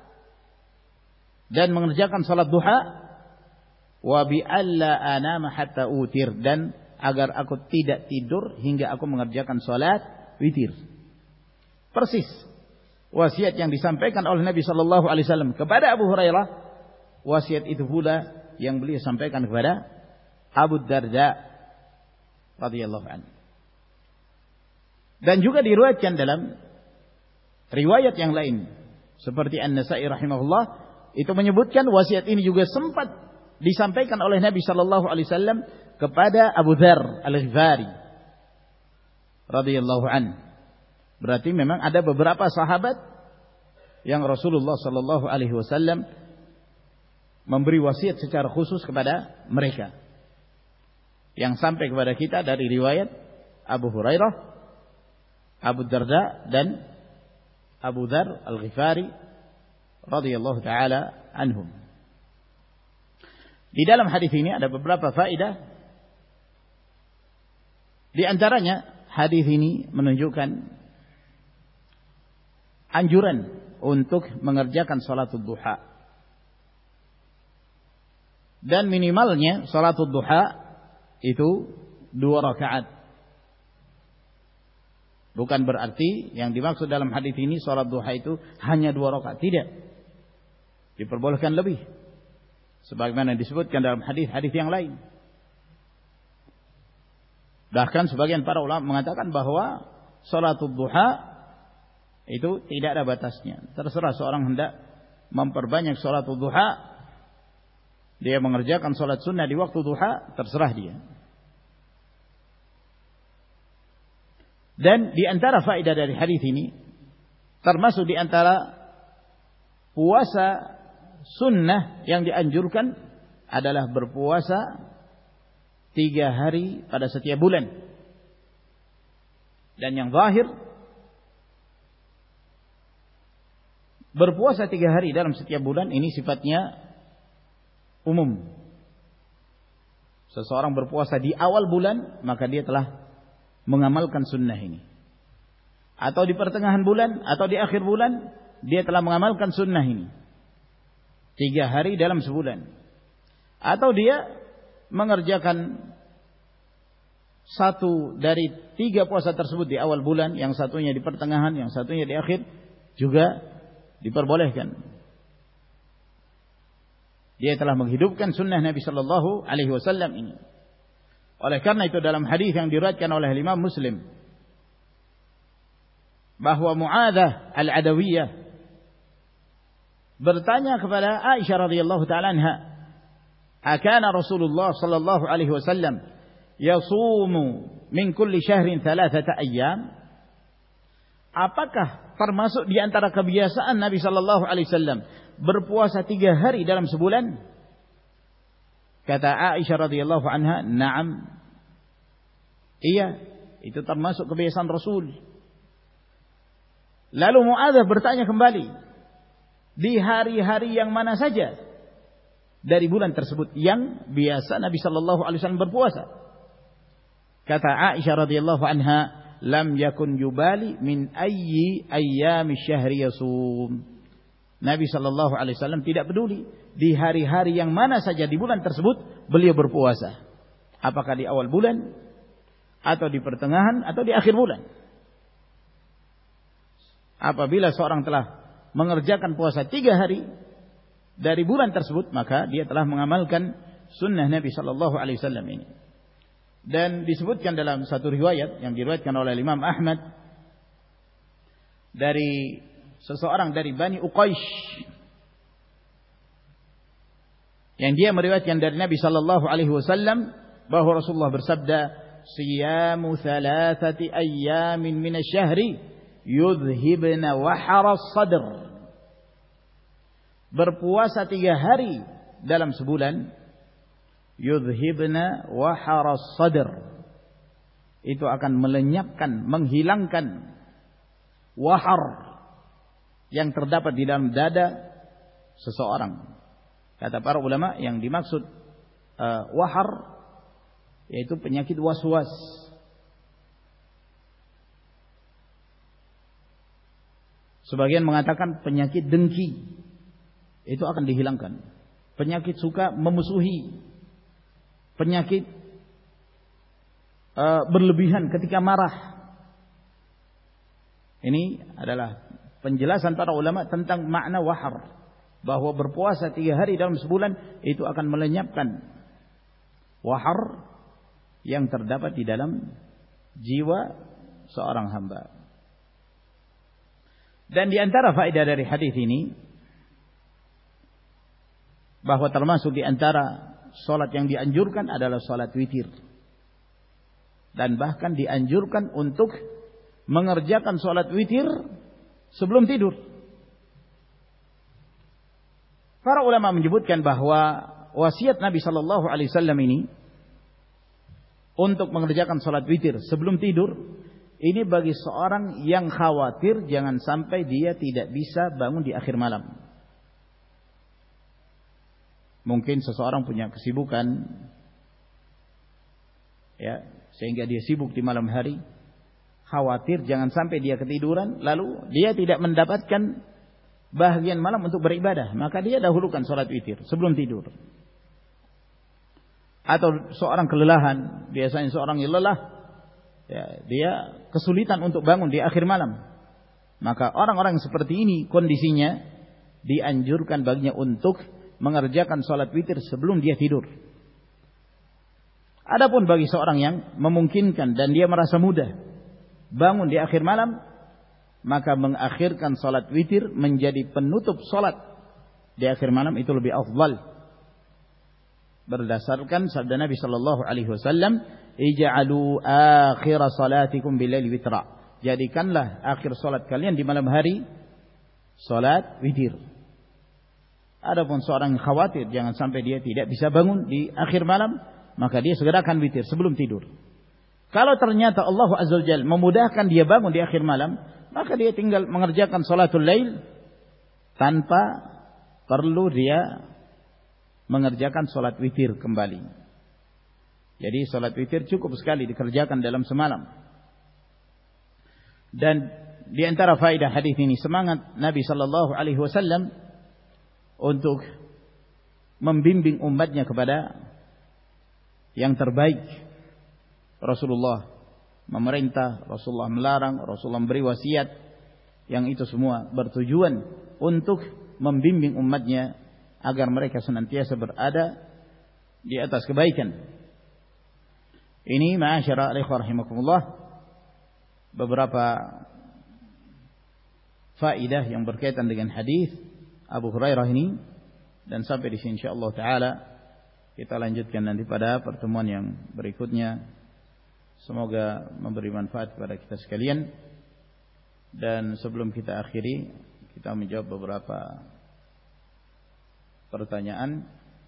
Dan mengerjakan salat duha. Wa bi alla anama hatta utir. Dan agar aku tidak tidur hingga aku mengerjakan salat witir. Persis wasiat yang disampaikan oleh Nabi sallallahu alaihi wasallam kepada Abu Hurairah, wasiat itu pula yang beliau sampaikan kepada Abu Darda radhiyallahu anhu. Dan juga diriwayatkan dalam riwayat yang lain seperti An-Nasa'i rahimahullah itu menyebutkan wasiat ini juga sempat disampaikan oleh Nabi sallallahu alaihi wasallam kepada Abu Dzar Al-Ghifari radhiyallahu anhu. Berarti memang ada beberapa sahabat yang Rasulullah sallallahu alaihi wasallam memberi wasiat secara khusus kepada mereka. Yang sampai kepada kita dari riwayat Abu Hurairah, Abu Darda dan Abu Dzar Al-Ghifari radhiyallahu taala anhum. Di dalam hadis ini ada beberapa faedah. Di antaranya hadis ini menunjukkan anjuran untuk mengerjakan salatul duha. Dan minimalnya salatul duha itu dua rakaat. Bukan berarti yang dimaksud dalam hadis ini salat duha itu hanya dua rakaat. Tidak. Diperbolehkan lebih. Sebagaimana disebutkan dalam hadis-hadis yang lain. Bahkan sebagian para ulama mengatakan bahwa salatul duha itu tidak ada batasnya. Terserah seorang hendak memperbanyak salatul duha, dia mengerjakan salat sunnah di waktu duha, terserah dia. Dan di antara faedah dari hadis ini, termasuk di antara puasa sunnah yang dianjurkan adalah berpuasa tiga hari pada setiap bulan. Dan yang zahir, berpuasa tiga hari dalam setiap bulan ini sifatnya umum. Seseorang berpuasa di awal bulan, maka dia telah mengamalkan sunnah ini. Atau di pertengahan bulan, atau di akhir bulan, dia telah mengamalkan sunnah ini. Tiga hari dalam sebulan. Atau dia mengerjakan satu dari tiga puasa tersebut di awal bulan, yang satunya di pertengahan, yang satunya di akhir, juga diperbolehkan. Dia telah menghidupkan sunnah Nabi Sallallahu Alaihi Wasallam ini. Oleh karena itu dalam hadis yang diriwayatkan oleh Imam Muslim, bahwa Mu'adzah Al-Adawiyah bertanya kepada Aisyah radhiyallahu taala anha, "Akana Rasulullah sallallahu alaihi wasallam yasumu min kulli syahrin thalathata ayyam?" Apakah termasuk di antara kebiasaan Nabi sallallahu alaihi wasallam berpuasa tiga hari dalam sebulan? Kata Aisyah radhiyallahu anha, "Na'am." Iya, itu termasuk kebiasaan Rasul. Lalu Mu'adzah bertanya kembali, di hari-hari yang mana saja dari bulan tersebut yang biasa Nabi sallallahu alaihi wasallam berpuasa? Kata Aisyah radhiyallahu anha, "Lam yakun yubali min ayyi ayyami syahri yasum." Nabi sallallahu alaihi wasallam tidak peduli di hari-hari yang mana saja di bulan tersebut beliau berpuasa. Apakah di awal bulan, atau di pertengahan, atau di akhir bulan. Apabila seorang telah mengerjakan puasa tiga hari dari bulan tersebut, maka dia telah mengamalkan sunnah Nabi sallallahu alaihi wasallam ini. Dan disebutkan dalam satu riwayat yang diriwayatkan oleh Imam Ahmad dari seseorang dari Bani Uqaish, yang dia meriwayatkan dari Nabi sallallahu alaihi wasallam bahwa Rasulullah bersabda, "Siyamu thalathati ayyamin minasyahri yudhibna wahara sadr." Berpuasa tiga hari dalam sebulan, yudhibna wahara sadr, itu akan melenyapkan, menghilangkan wahar yang terdapat di dalam dada seseorang. Kata para ulama, yang dimaksud uh, wahar yaitu penyakit waswas. Sebagian mengatakan penyakit dengki, itu akan dihilangkan. Penyakit suka memusuhi, penyakit uh, berlebihan ketika marah. Ini adalah penjelasan para ulama tentang makna wahar, bahwa berpuasa tiga hari dalam sebulan itu akan melenyapkan wahar yang terdapat di dalam jiwa seorang hamba. Dan di antara faedah dari hadis ini, bahwa termasuk di antara salat yang dianjurkan adalah salat witir. Dan bahkan dianjurkan untuk mengerjakan salat witir sebelum tidur. Para ulama menyebutkan bahwa wasiat Nabi sallallahu alaihi wasallam ini untuk mengerjakan salat witir sebelum tidur, ini bagi seorang yang khawatir jangan sampai dia tidak bisa bangun di akhir malam. Mungkin seseorang punya kesibukan, ya, sehingga dia sibuk di malam hari, khawatir jangan sampai dia ketiduran, lalu dia tidak mendapatkan bahagian malam untuk beribadah, maka dia dahulukan salat witir sebelum tidur. Atau seorang kelelahan, biasanya seorang yang lelah, ya, dia kesulitan untuk bangun di akhir malam, maka orang-orang seperti ini kondisinya dianjurkan baginya untuk mengerjakan salat witir sebelum dia tidur. Adapun bagi seorang yang memungkinkan dan dia merasa mudah bangun di akhir malam, maka mengakhirkan salat witir menjadi penutup salat di akhir malam itu lebih afdal. Berdasarkan sabda Nabi sallallahu alaihi wasallam, "Ij'alu akhir salatikum bilail witra." Jadikanlah akhir salat kalian di malam hari salat witir. Adapun seorang yang khawatir jangan sampai dia tidak bisa bangun di akhir malam, maka dia segerakan witir sebelum tidur. Kalau ternyata Allah Azza wa Jalla memudahkan dia bangun di akhir malam, maka dia tinggal mengerjakan salatul lail tanpa perlu dia mengerjakan salat witir kembali. Jadi salat witir cukup sekali dikerjakan dalam semalam. Dan di antara faedah hadis ini semangat Nabi sallallahu alaihi wasallam untuk membimbing umatnya kepada yang terbaik. Rasulullah memerintah, Rasulullah melarang, Rasulullah memberi wasiat, yang itu semua bertujuan untuk membimbing umatnya agar mereka senantiasa berada di atas kebaikan. Ini ma'asyara ikhwah rahimakumullah beberapa faedah yang berkaitan dengan hadis Abu Hurairah ini, dan sampai di sini insyaallah taala kita lanjutkan nanti pada pertemuan yang berikutnya. Semoga memberi manfaat kepada kita sekalian. Dan sebelum kita akhiri, kita menjawab beberapa pertanyaan.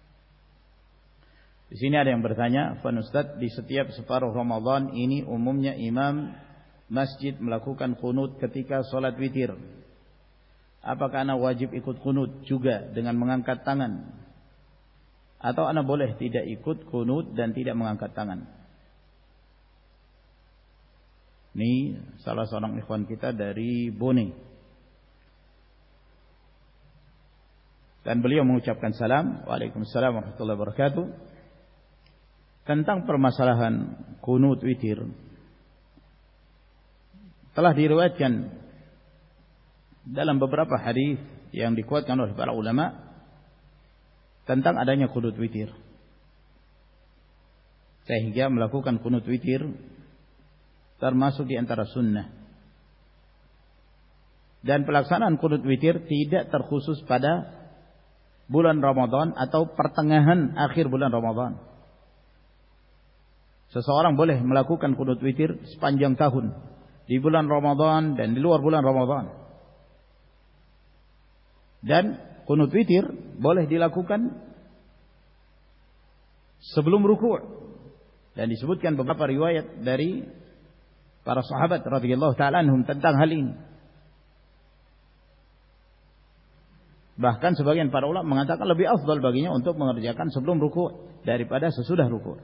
Di sini ada yang bertanya, "Fan Ustaz, di setiap separuh Ramadan ini umumnya imam masjid melakukan qunut ketika salat witir. Apakah ana wajib ikut qunut juga dengan mengangkat tangan? Atau ana boleh tidak ikut qunut dan tidak mengangkat tangan?" Ini salah seorang ikhwan kita dari Bone. Dan beliau mengucapkan salam. Waalaikumsalam warahmatullahi wabarakatuh. Tentang permasalahan qunut witir, telah diriwayatkan dalam beberapa hadis yang dikuatkan oleh para ulama tentang adanya qunut witir, sehingga melakukan qunut witir termasuk di antara sunnah. Dan pelaksanaan qunut witir tidak terkhusus pada bulan Ramadan atau pertengahan akhir bulan Ramadan. Seseorang boleh melakukan qunut witir sepanjang tahun, di bulan Ramadan dan di luar bulan Ramadan. Dan qunut witir boleh dilakukan sebelum ruku'. Dan disebutkan beberapa riwayat dari para sahabat radhiyallahu ta'ala anhum tentang hal ini. Bahkan sebagian para ulama mengatakan lebih afdal baginya untuk mengerjakan sebelum ruku' daripada sesudah ruku'.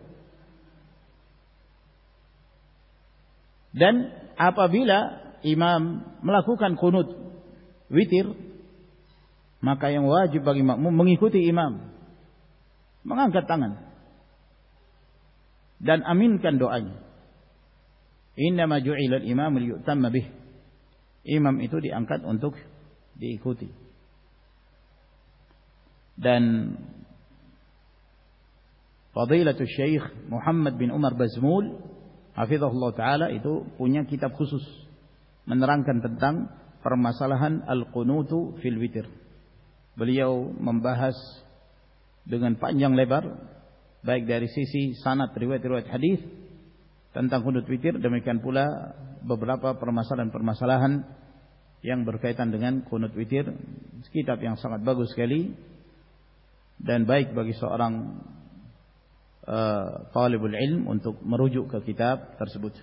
Dan apabila imam melakukan qunut witir, maka yang wajib bagi makmum mengikuti imam, mengangkat tangan dan aminkan doanya. Innama ju'ila al-imam liyutamma bih. Imam itu diangkat untuk diikuti. Dan Fadilatul Syekh Muhammad bin Umar Bazmul hafizahullah taala itu punya kitab khusus menerangkan tentang permasalahan al-qunutu fil witir. Beliau membahas dengan panjang lebar baik dari sisi sanad riwayat-riwayat hadis tentang qunut witir, demikian pula beberapa permasalahan-permasalahan yang berkaitan dengan qunut witir. Kitab yang sangat bagus sekali dan baik bagi seorang uh, talibul ilm untuk merujuk ke kitab tersebut.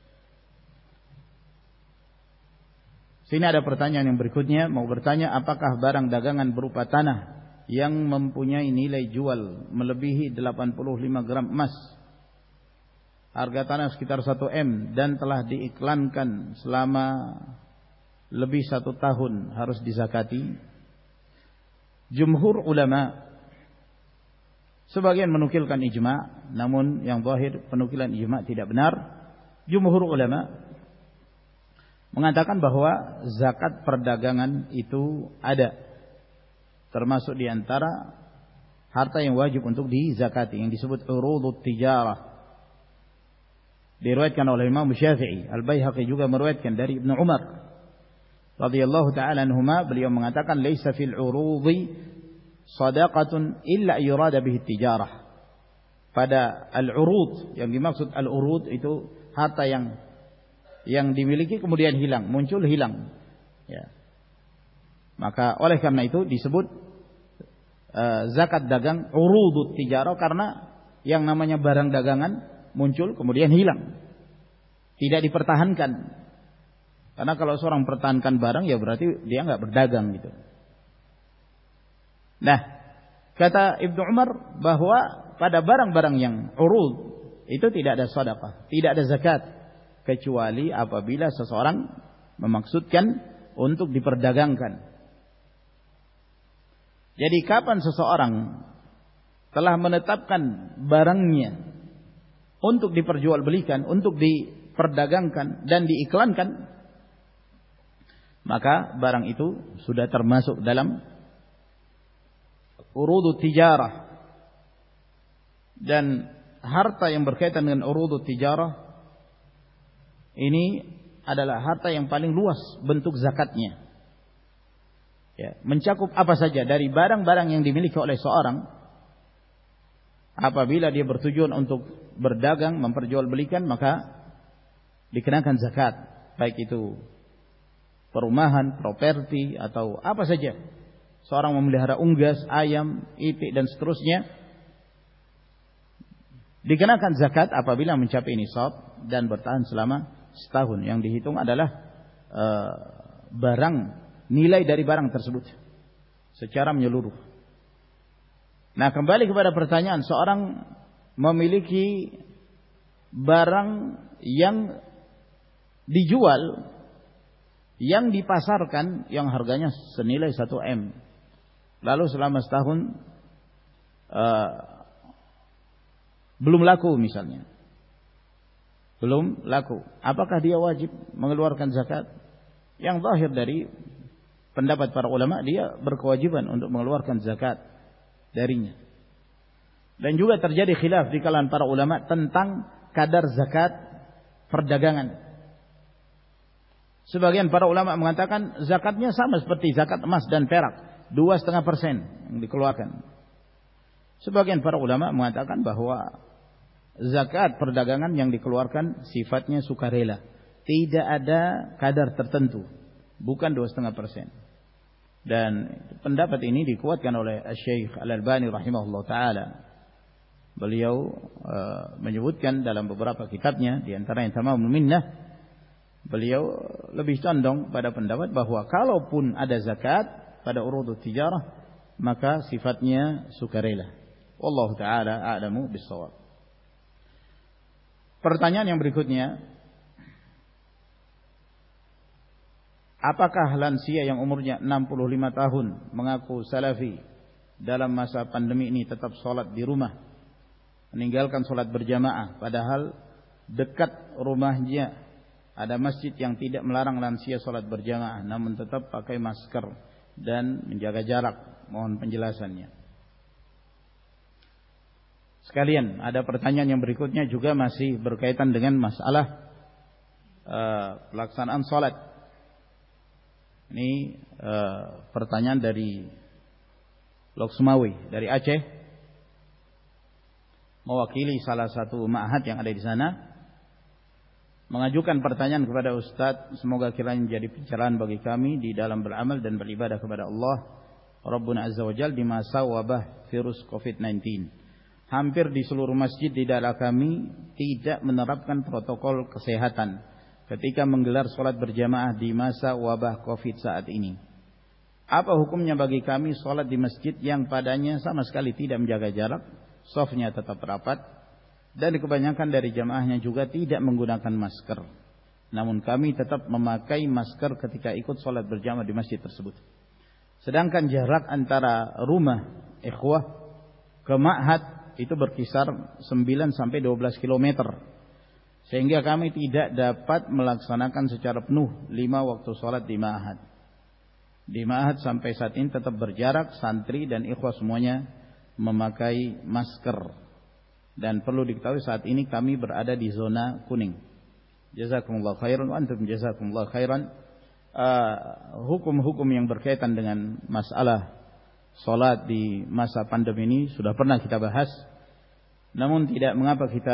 Sini ada pertanyaan yang berikutnya, mau bertanya apakah barang dagangan berupa tanah yang mempunyai nilai jual melebihi delapan puluh lima gram emas, harga tanah sekitar satu M dan telah diiklankan selama lebih satu tahun harus dizakati? Jumhur ulama sebagian menukilkan ijma', namun yang zahir penukilan ijma' tidak benar. Jumhur ulama mengatakan bahwa zakat perdagangan itu ada, termasuk di antara harta yang wajib untuk dizakati yang disebut urudut tijarah. Diriwayatkan oleh Imam Syafi'i, Al-Baihaqi juga meriwayatkan dari Ibnu Umar radhiyallahu ta'ala anhuma, beliau mengatakan laisa fil urudi sadaqatun illa yurada bihi tijarah. Pada al-urud, yang dimaksud al-urud itu harta yang yang dimiliki kemudian hilang, muncul hilang, ya. Maka oleh karena itu disebut uh, zakat dagang urudut tijarah karena yang namanya barang dagangan muncul kemudian hilang, tidak dipertahankan. Karena kalau seorang pertahankan barang ya berarti dia nggak berdagang gitu. Nah, kata Ibnu Umar bahwa pada barang-barang yang urud itu tidak ada sedekah, tidak ada zakat kecuali apabila seseorang memaksudkan untuk diperdagangkan. Jadi kapan seseorang telah menetapkan barangnya untuk diperjualbelikan, untuk diperdagangkan dan diiklankan, maka barang itu sudah termasuk dalam urudut tijarah. Dan harta yang berkaitan dengan urudut tijarah ini adalah harta yang paling luas bentuk zakatnya. Ya, mencakup apa saja dari barang-barang yang dimiliki oleh seorang. Apabila dia bertujuan untuk berdagang, memperjualbelikan, maka dikenakan zakat, baik itu perumahan, properti atau apa saja. Seorang memelihara unggas, ayam, itik dan seterusnya, dikenakan zakat apabila mencapai nisab dan bertahan selama setahun. Yang dihitung adalah uh, barang, nilai dari barang tersebut secara menyeluruh. Nah, kembali kepada pertanyaan, seorang memiliki barang yang dijual, yang dipasarkan, yang harganya senilai satu M. Lalu selama setahun uh, belum laku misalnya. Belum laku. Apakah dia wajib mengeluarkan zakat? Yang zahir dari pendapat para ulama, dia berkewajiban untuk mengeluarkan zakat darinya. Dan juga terjadi khilaf di kalangan para ulama tentang kadar zakat perdagangan. Sebagian para ulama mengatakan zakatnya sama seperti zakat emas dan perak, dua koma lima persen yang dikeluarkan. Sebagian para ulama mengatakan bahwa zakat perdagangan yang dikeluarkan sifatnya sukarela, tidak ada kadar tertentu, bukan dua koma lima persen. Dan pendapat ini dikuatkan oleh Syekh Al-Albani rahimahullah ta'ala. Beliau uh, menyebutkan dalam beberapa kitabnya, di antara yang Tamamul Minnah, beliau lebih condong pada pendapat bahwa kalaupun ada zakat pada urudut tijarah, maka sifatnya sukarela. Wallahu ta'ala a'lamu bis-shawab. Pertanyaan yang berikutnya, apakah lansia yang umurnya enam puluh lima tahun mengaku salafi dalam masa pandemi ini tetap sholat di rumah, meninggalkan sholat berjamaah, padahal dekat rumahnya ada masjid yang tidak melarang lansia sholat berjamaah, namun tetap pakai masker dan menjaga jarak? Mohon penjelasannya. Sekalian, ada pertanyaan yang berikutnya juga masih berkaitan dengan masalah uh, pelaksanaan sholat. Ini uh, pertanyaan dari Loksmawi dari Aceh, mewakili salah satu ma'had yang ada di sana, mengajukan pertanyaan kepada Ustadz. Semoga kiranya menjadi pencerahan bagi kami di dalam beramal dan beribadah kepada Allah Rabbuna Azza wa Jalla di masa wabah virus covid sembilan belas. Hampir di seluruh masjid di daerah kami tidak menerapkan protokol kesehatan ketika menggelar sholat berjamaah di masa wabah Covid saat ini. Apa hukumnya bagi kami sholat di masjid yang padanya sama sekali tidak menjaga jarak, shafnya tetap rapat, dan kebanyakan dari jamaahnya juga tidak menggunakan masker. Namun kami tetap memakai masker ketika ikut sholat berjamaah di masjid tersebut. Sedangkan jarak antara rumah ikhwah ke ma'had itu berkisar sembilan sampai dua belas kilometer. Sehingga kami tidak dapat melaksanakan secara penuh lima waktu sholat di ma'had. Di ma'had sampai saat ini tetap berjarak, santri dan ikhwah semuanya memakai masker. Dan perlu diketahui saat ini kami berada di zona kuning. Jazakumullah khairan wa antum jazakumullah khairan. Uh, hukum-hukum yang berkaitan dengan masalah sholat di masa pandemi ini sudah pernah kita bahas. Namun tidak mengapa kita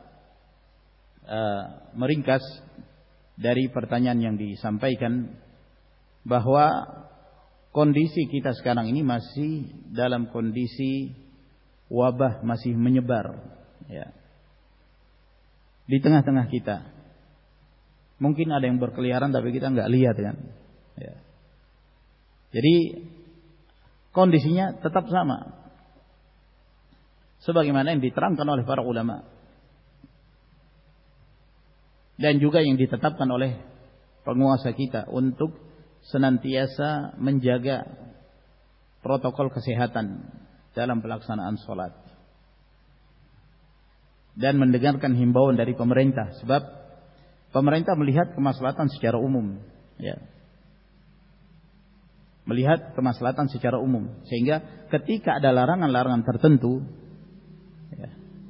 Uh, meringkas dari pertanyaan yang disampaikan, bahwa kondisi kita sekarang ini masih dalam kondisi wabah masih menyebar, ya, di tengah-tengah kita. Mungkin ada yang berkeliaran tapi kita nggak lihat kan. Ya. Jadi kondisinya tetap sama, sebagaimana yang diterangkan oleh para ulama dan juga yang ditetapkan oleh penguasa kita untuk senantiasa menjaga protokol kesehatan dalam pelaksanaan sholat dan mendengarkan himbauan dari pemerintah, sebab pemerintah melihat kemaslahatan secara umum, ya, melihat kemaslahatan secara umum, sehingga ketika ada larangan-larangan tertentu, ya,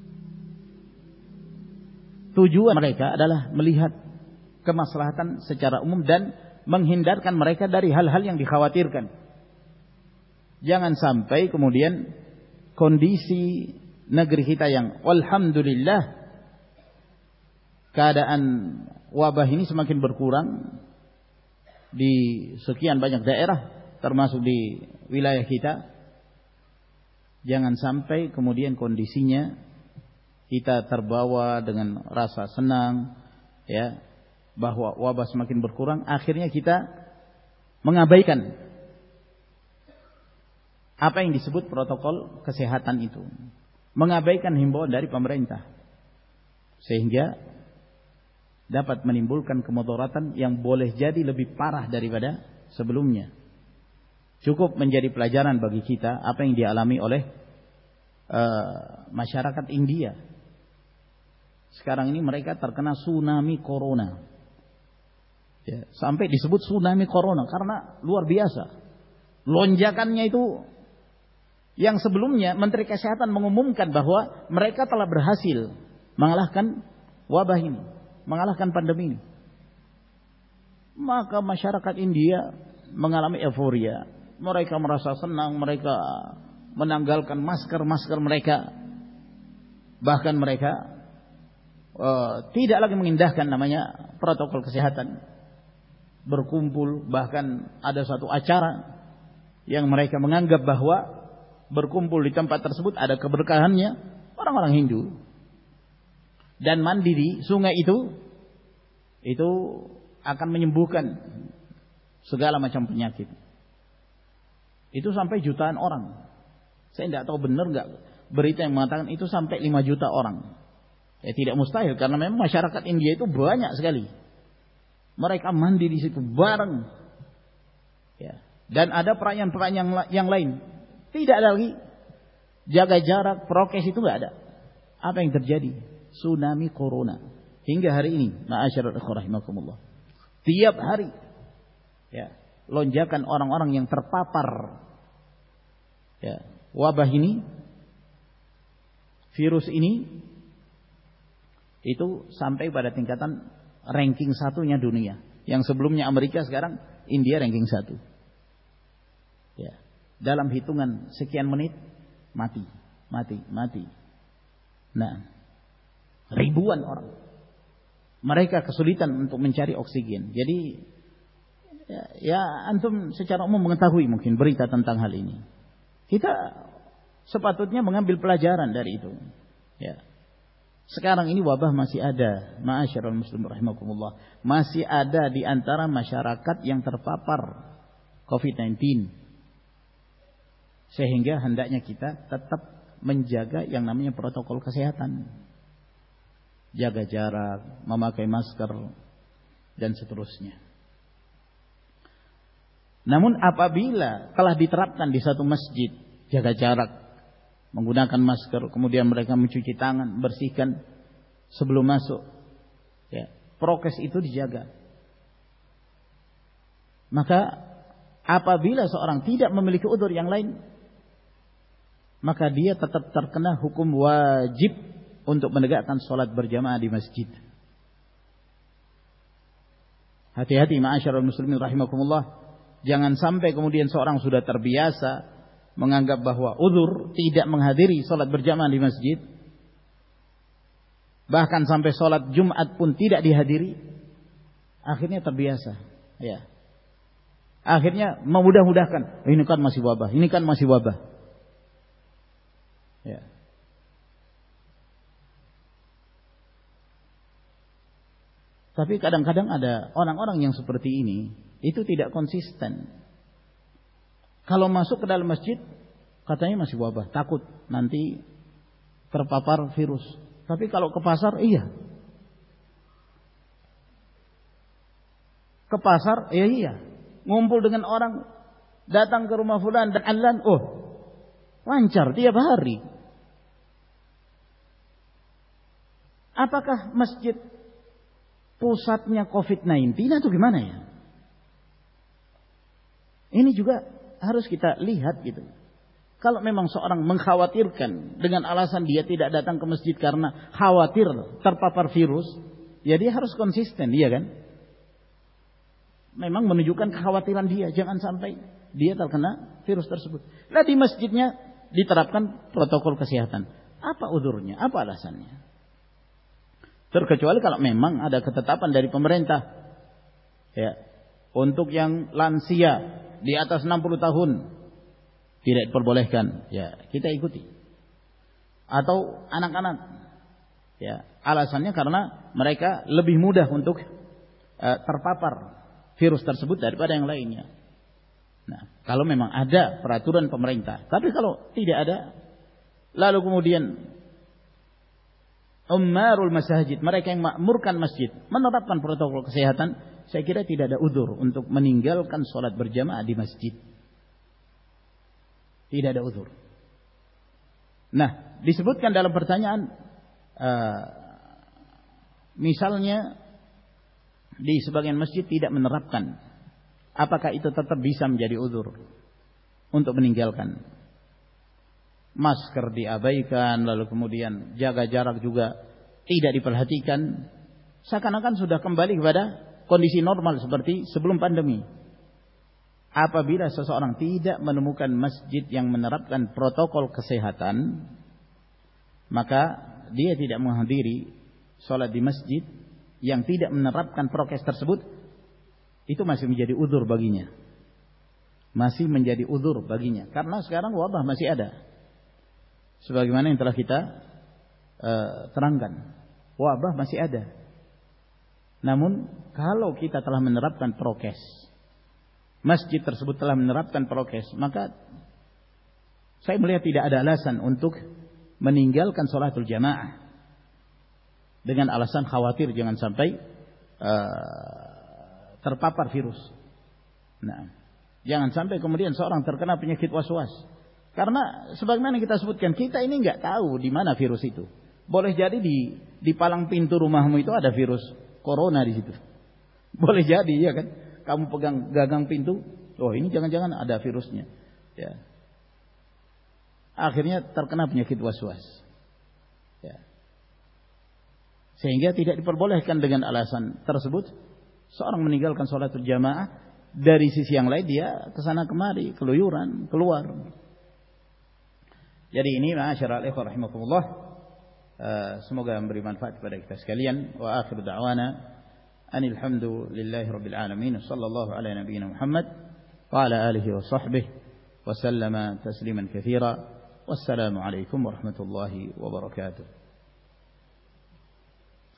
tujuan mereka adalah melihat kemaslahatan secara umum dan menghindarkan mereka dari hal-hal yang dikhawatirkan. Jangan sampai kemudian kondisi negeri kita yang alhamdulillah keadaan wabah ini semakin berkurang di sekian banyak daerah termasuk di wilayah kita, jangan sampai kemudian kondisinya kita terbawa dengan rasa senang, ya, bahwa wabah semakin berkurang, akhirnya kita mengabaikan apa yang disebut protokol kesehatan itu, mengabaikan himbauan dari pemerintah, sehingga dapat menimbulkan kemudaratan yang boleh jadi lebih parah daripada sebelumnya. Cukup menjadi pelajaran bagi kita apa yang dialami oleh uh, masyarakat India. Sekarang ini mereka terkena tsunami corona, ya, sampai disebut tsunami corona karena luar biasa lonjakannya itu. Yang sebelumnya Menteri Kesehatan mengumumkan bahwa mereka telah berhasil mengalahkan wabah ini, mengalahkan pandemi ini. Maka masyarakat India mengalami euforia. Mereka merasa senang, mereka menanggalkan masker-masker mereka. Bahkan mereka uh, tidak lagi mengindahkan namanya protokol kesehatan. Berkumpul, bahkan ada satu acara yang mereka menganggap bahwa berkumpul di tempat tersebut ada keberkahannya, orang-orang Hindu. Dan mandi di sungai itu itu akan menyembuhkan segala macam penyakit. Itu sampai jutaan orang. Saya tidak tahu benar enggak berita yang mengatakan itu sampai lima juta orang. Ya tidak mustahil karena memang masyarakat India itu banyak sekali. Mereka mandi di situ bareng. Ya. Dan ada perayaan-perayaan yang lain. Tidak ada lagi jaga jarak, prokes itu enggak ada. Apa yang terjadi? Tsunami corona. Hingga hari ini, ma'asyiral ikhwah rahimakumullah. Tiap hari, ya, lonjakan orang-orang yang terpapar, ya, wabah ini, virus ini, itu sampai pada tingkatan ranking satunya dunia. Yang sebelumnya Amerika, sekarang India ranking satu. Ya. Dalam hitungan sekian menit mati, mati, mati. Nah, ribuan orang. Mereka kesulitan untuk mencari oksigen. Jadi ya, ya antum secara umum mengetahui mungkin berita tentang hal ini. Kita sepatutnya mengambil pelajaran dari itu. Ya. Sekarang ini wabah masih ada, ma'asyiral muslimin rahimakumullah. Masih ada di antara masyarakat yang terpapar covid sembilan belas. Sehingga hendaknya kita tetap menjaga yang namanya protokol kesehatan. Jaga jarak, memakai masker, dan seterusnya. Namun apabila telah diterapkan di satu masjid, jaga jarak, menggunakan masker, kemudian mereka mencuci tangan, bersihkan sebelum masuk, ya, prokes itu dijaga. Maka apabila seorang tidak memiliki udzur yang lain, maka dia tetap terkena hukum wajib untuk menegakkan sholat berjamaah di masjid. Hati-hati ma'asyiral muslimin rahimakumullah. Jangan sampai kemudian seorang sudah terbiasa menganggap bahwa udzur tidak menghadiri sholat berjamaah di masjid. Bahkan sampai sholat Jumat pun tidak dihadiri. Akhirnya terbiasa. Ya. Akhirnya memudah-mudahkan, ini kan masih wabah, ini kan masih wabah. Ya. Tapi kadang-kadang ada orang-orang yang seperti ini, itu tidak konsisten. Kalau masuk ke dalam masjid, katanya masih wabah, takut nanti terpapar virus. Tapi kalau ke pasar, iya. Ke pasar, iya iya. Ngumpul dengan orang, datang ke rumah fulan dan alan, oh, lancar tiap hari. Apakah masjid pusatnya covid sembilan belas atau gimana ya? Ini juga harus kita lihat gitu. Kalau memang seorang mengkhawatirkan dengan alasan dia tidak datang ke masjid karena khawatir terpapar virus, ya dia harus konsisten, iya kan? Memang menunjukkan kekhawatiran dia, jangan sampai dia terkena virus tersebut. Nah, di masjidnya diterapkan protokol kesehatan. Apa udurnya? Apa alasannya? Terkecuali kalau memang ada ketetapan dari pemerintah, ya, untuk yang lansia di atas enam puluh tahun tidak diperbolehkan, ya kita ikuti. Atau anak-anak, ya alasannya karena mereka lebih mudah untuk uh, terpapar virus tersebut daripada yang lainnya. Nah, kalau memang ada peraturan pemerintah, tapi kalau tidak ada, lalu kemudian ummarul masajid, mereka yang makmurkan masjid, menerapkan protokol kesehatan, saya kira tidak ada udzur untuk meninggalkan sholat berjamaah di masjid. Tidak ada udzur. Nah, disebutkan dalam pertanyaan, uh, misalnya di sebagian masjid tidak menerapkan, apakah itu tetap bisa menjadi udzur untuk meninggalkan? Masker diabaikan, lalu kemudian jaga jarak juga tidak diperhatikan, seakan-akan sudah kembali kepada kondisi normal seperti sebelum pandemi. Apabila seseorang tidak menemukan masjid yang menerapkan protokol kesehatan, maka dia tidak menghadiri sholat di masjid yang tidak menerapkan prokes tersebut, itu masih menjadi udzur baginya. Masih menjadi udzur baginya. Karena sekarang wabah masih ada. Sebagaimana yang telah kita uh, terangkan. Wabah masih ada. Namun, kalau kita telah menerapkan prokes, masjid tersebut telah menerapkan prokes, maka saya melihat tidak ada alasan untuk meninggalkan sholatul jamaah dengan alasan khawatir jangan sampai uh, terpapar virus. Nah, jangan sampai kemudian seorang terkena penyakit was-was. Karena sebagaimana kita sebutkan, kita ini nggak tahu di mana virus itu. Boleh jadi di di palang pintu rumahmu itu ada virus corona di situ. Boleh jadi, ya kan? Kamu pegang gagang pintu, oh ini jangan-jangan ada virusnya. Ya. Akhirnya terkena penyakit was-was. Ya. Sehingga tidak diperbolehkan dengan alasan tersebut seorang meninggalkan sholatul jamaah. Dari sisi yang lain dia kesana kemari, keluyuran, keluar. Jadi ini ma'asyiral ikhwah rahimakumullah, uh, semoga memberi manfaat kepada kita sekalian. Wa akhir da'wana anil hamdulillahi rabbil alamin, sallallahu ala nabiyyina Muhammad wa ala alihi wa sahbihi wa sallama tasliman katsira. Wassalamu alaikum warahmatullahi wabarakatuh.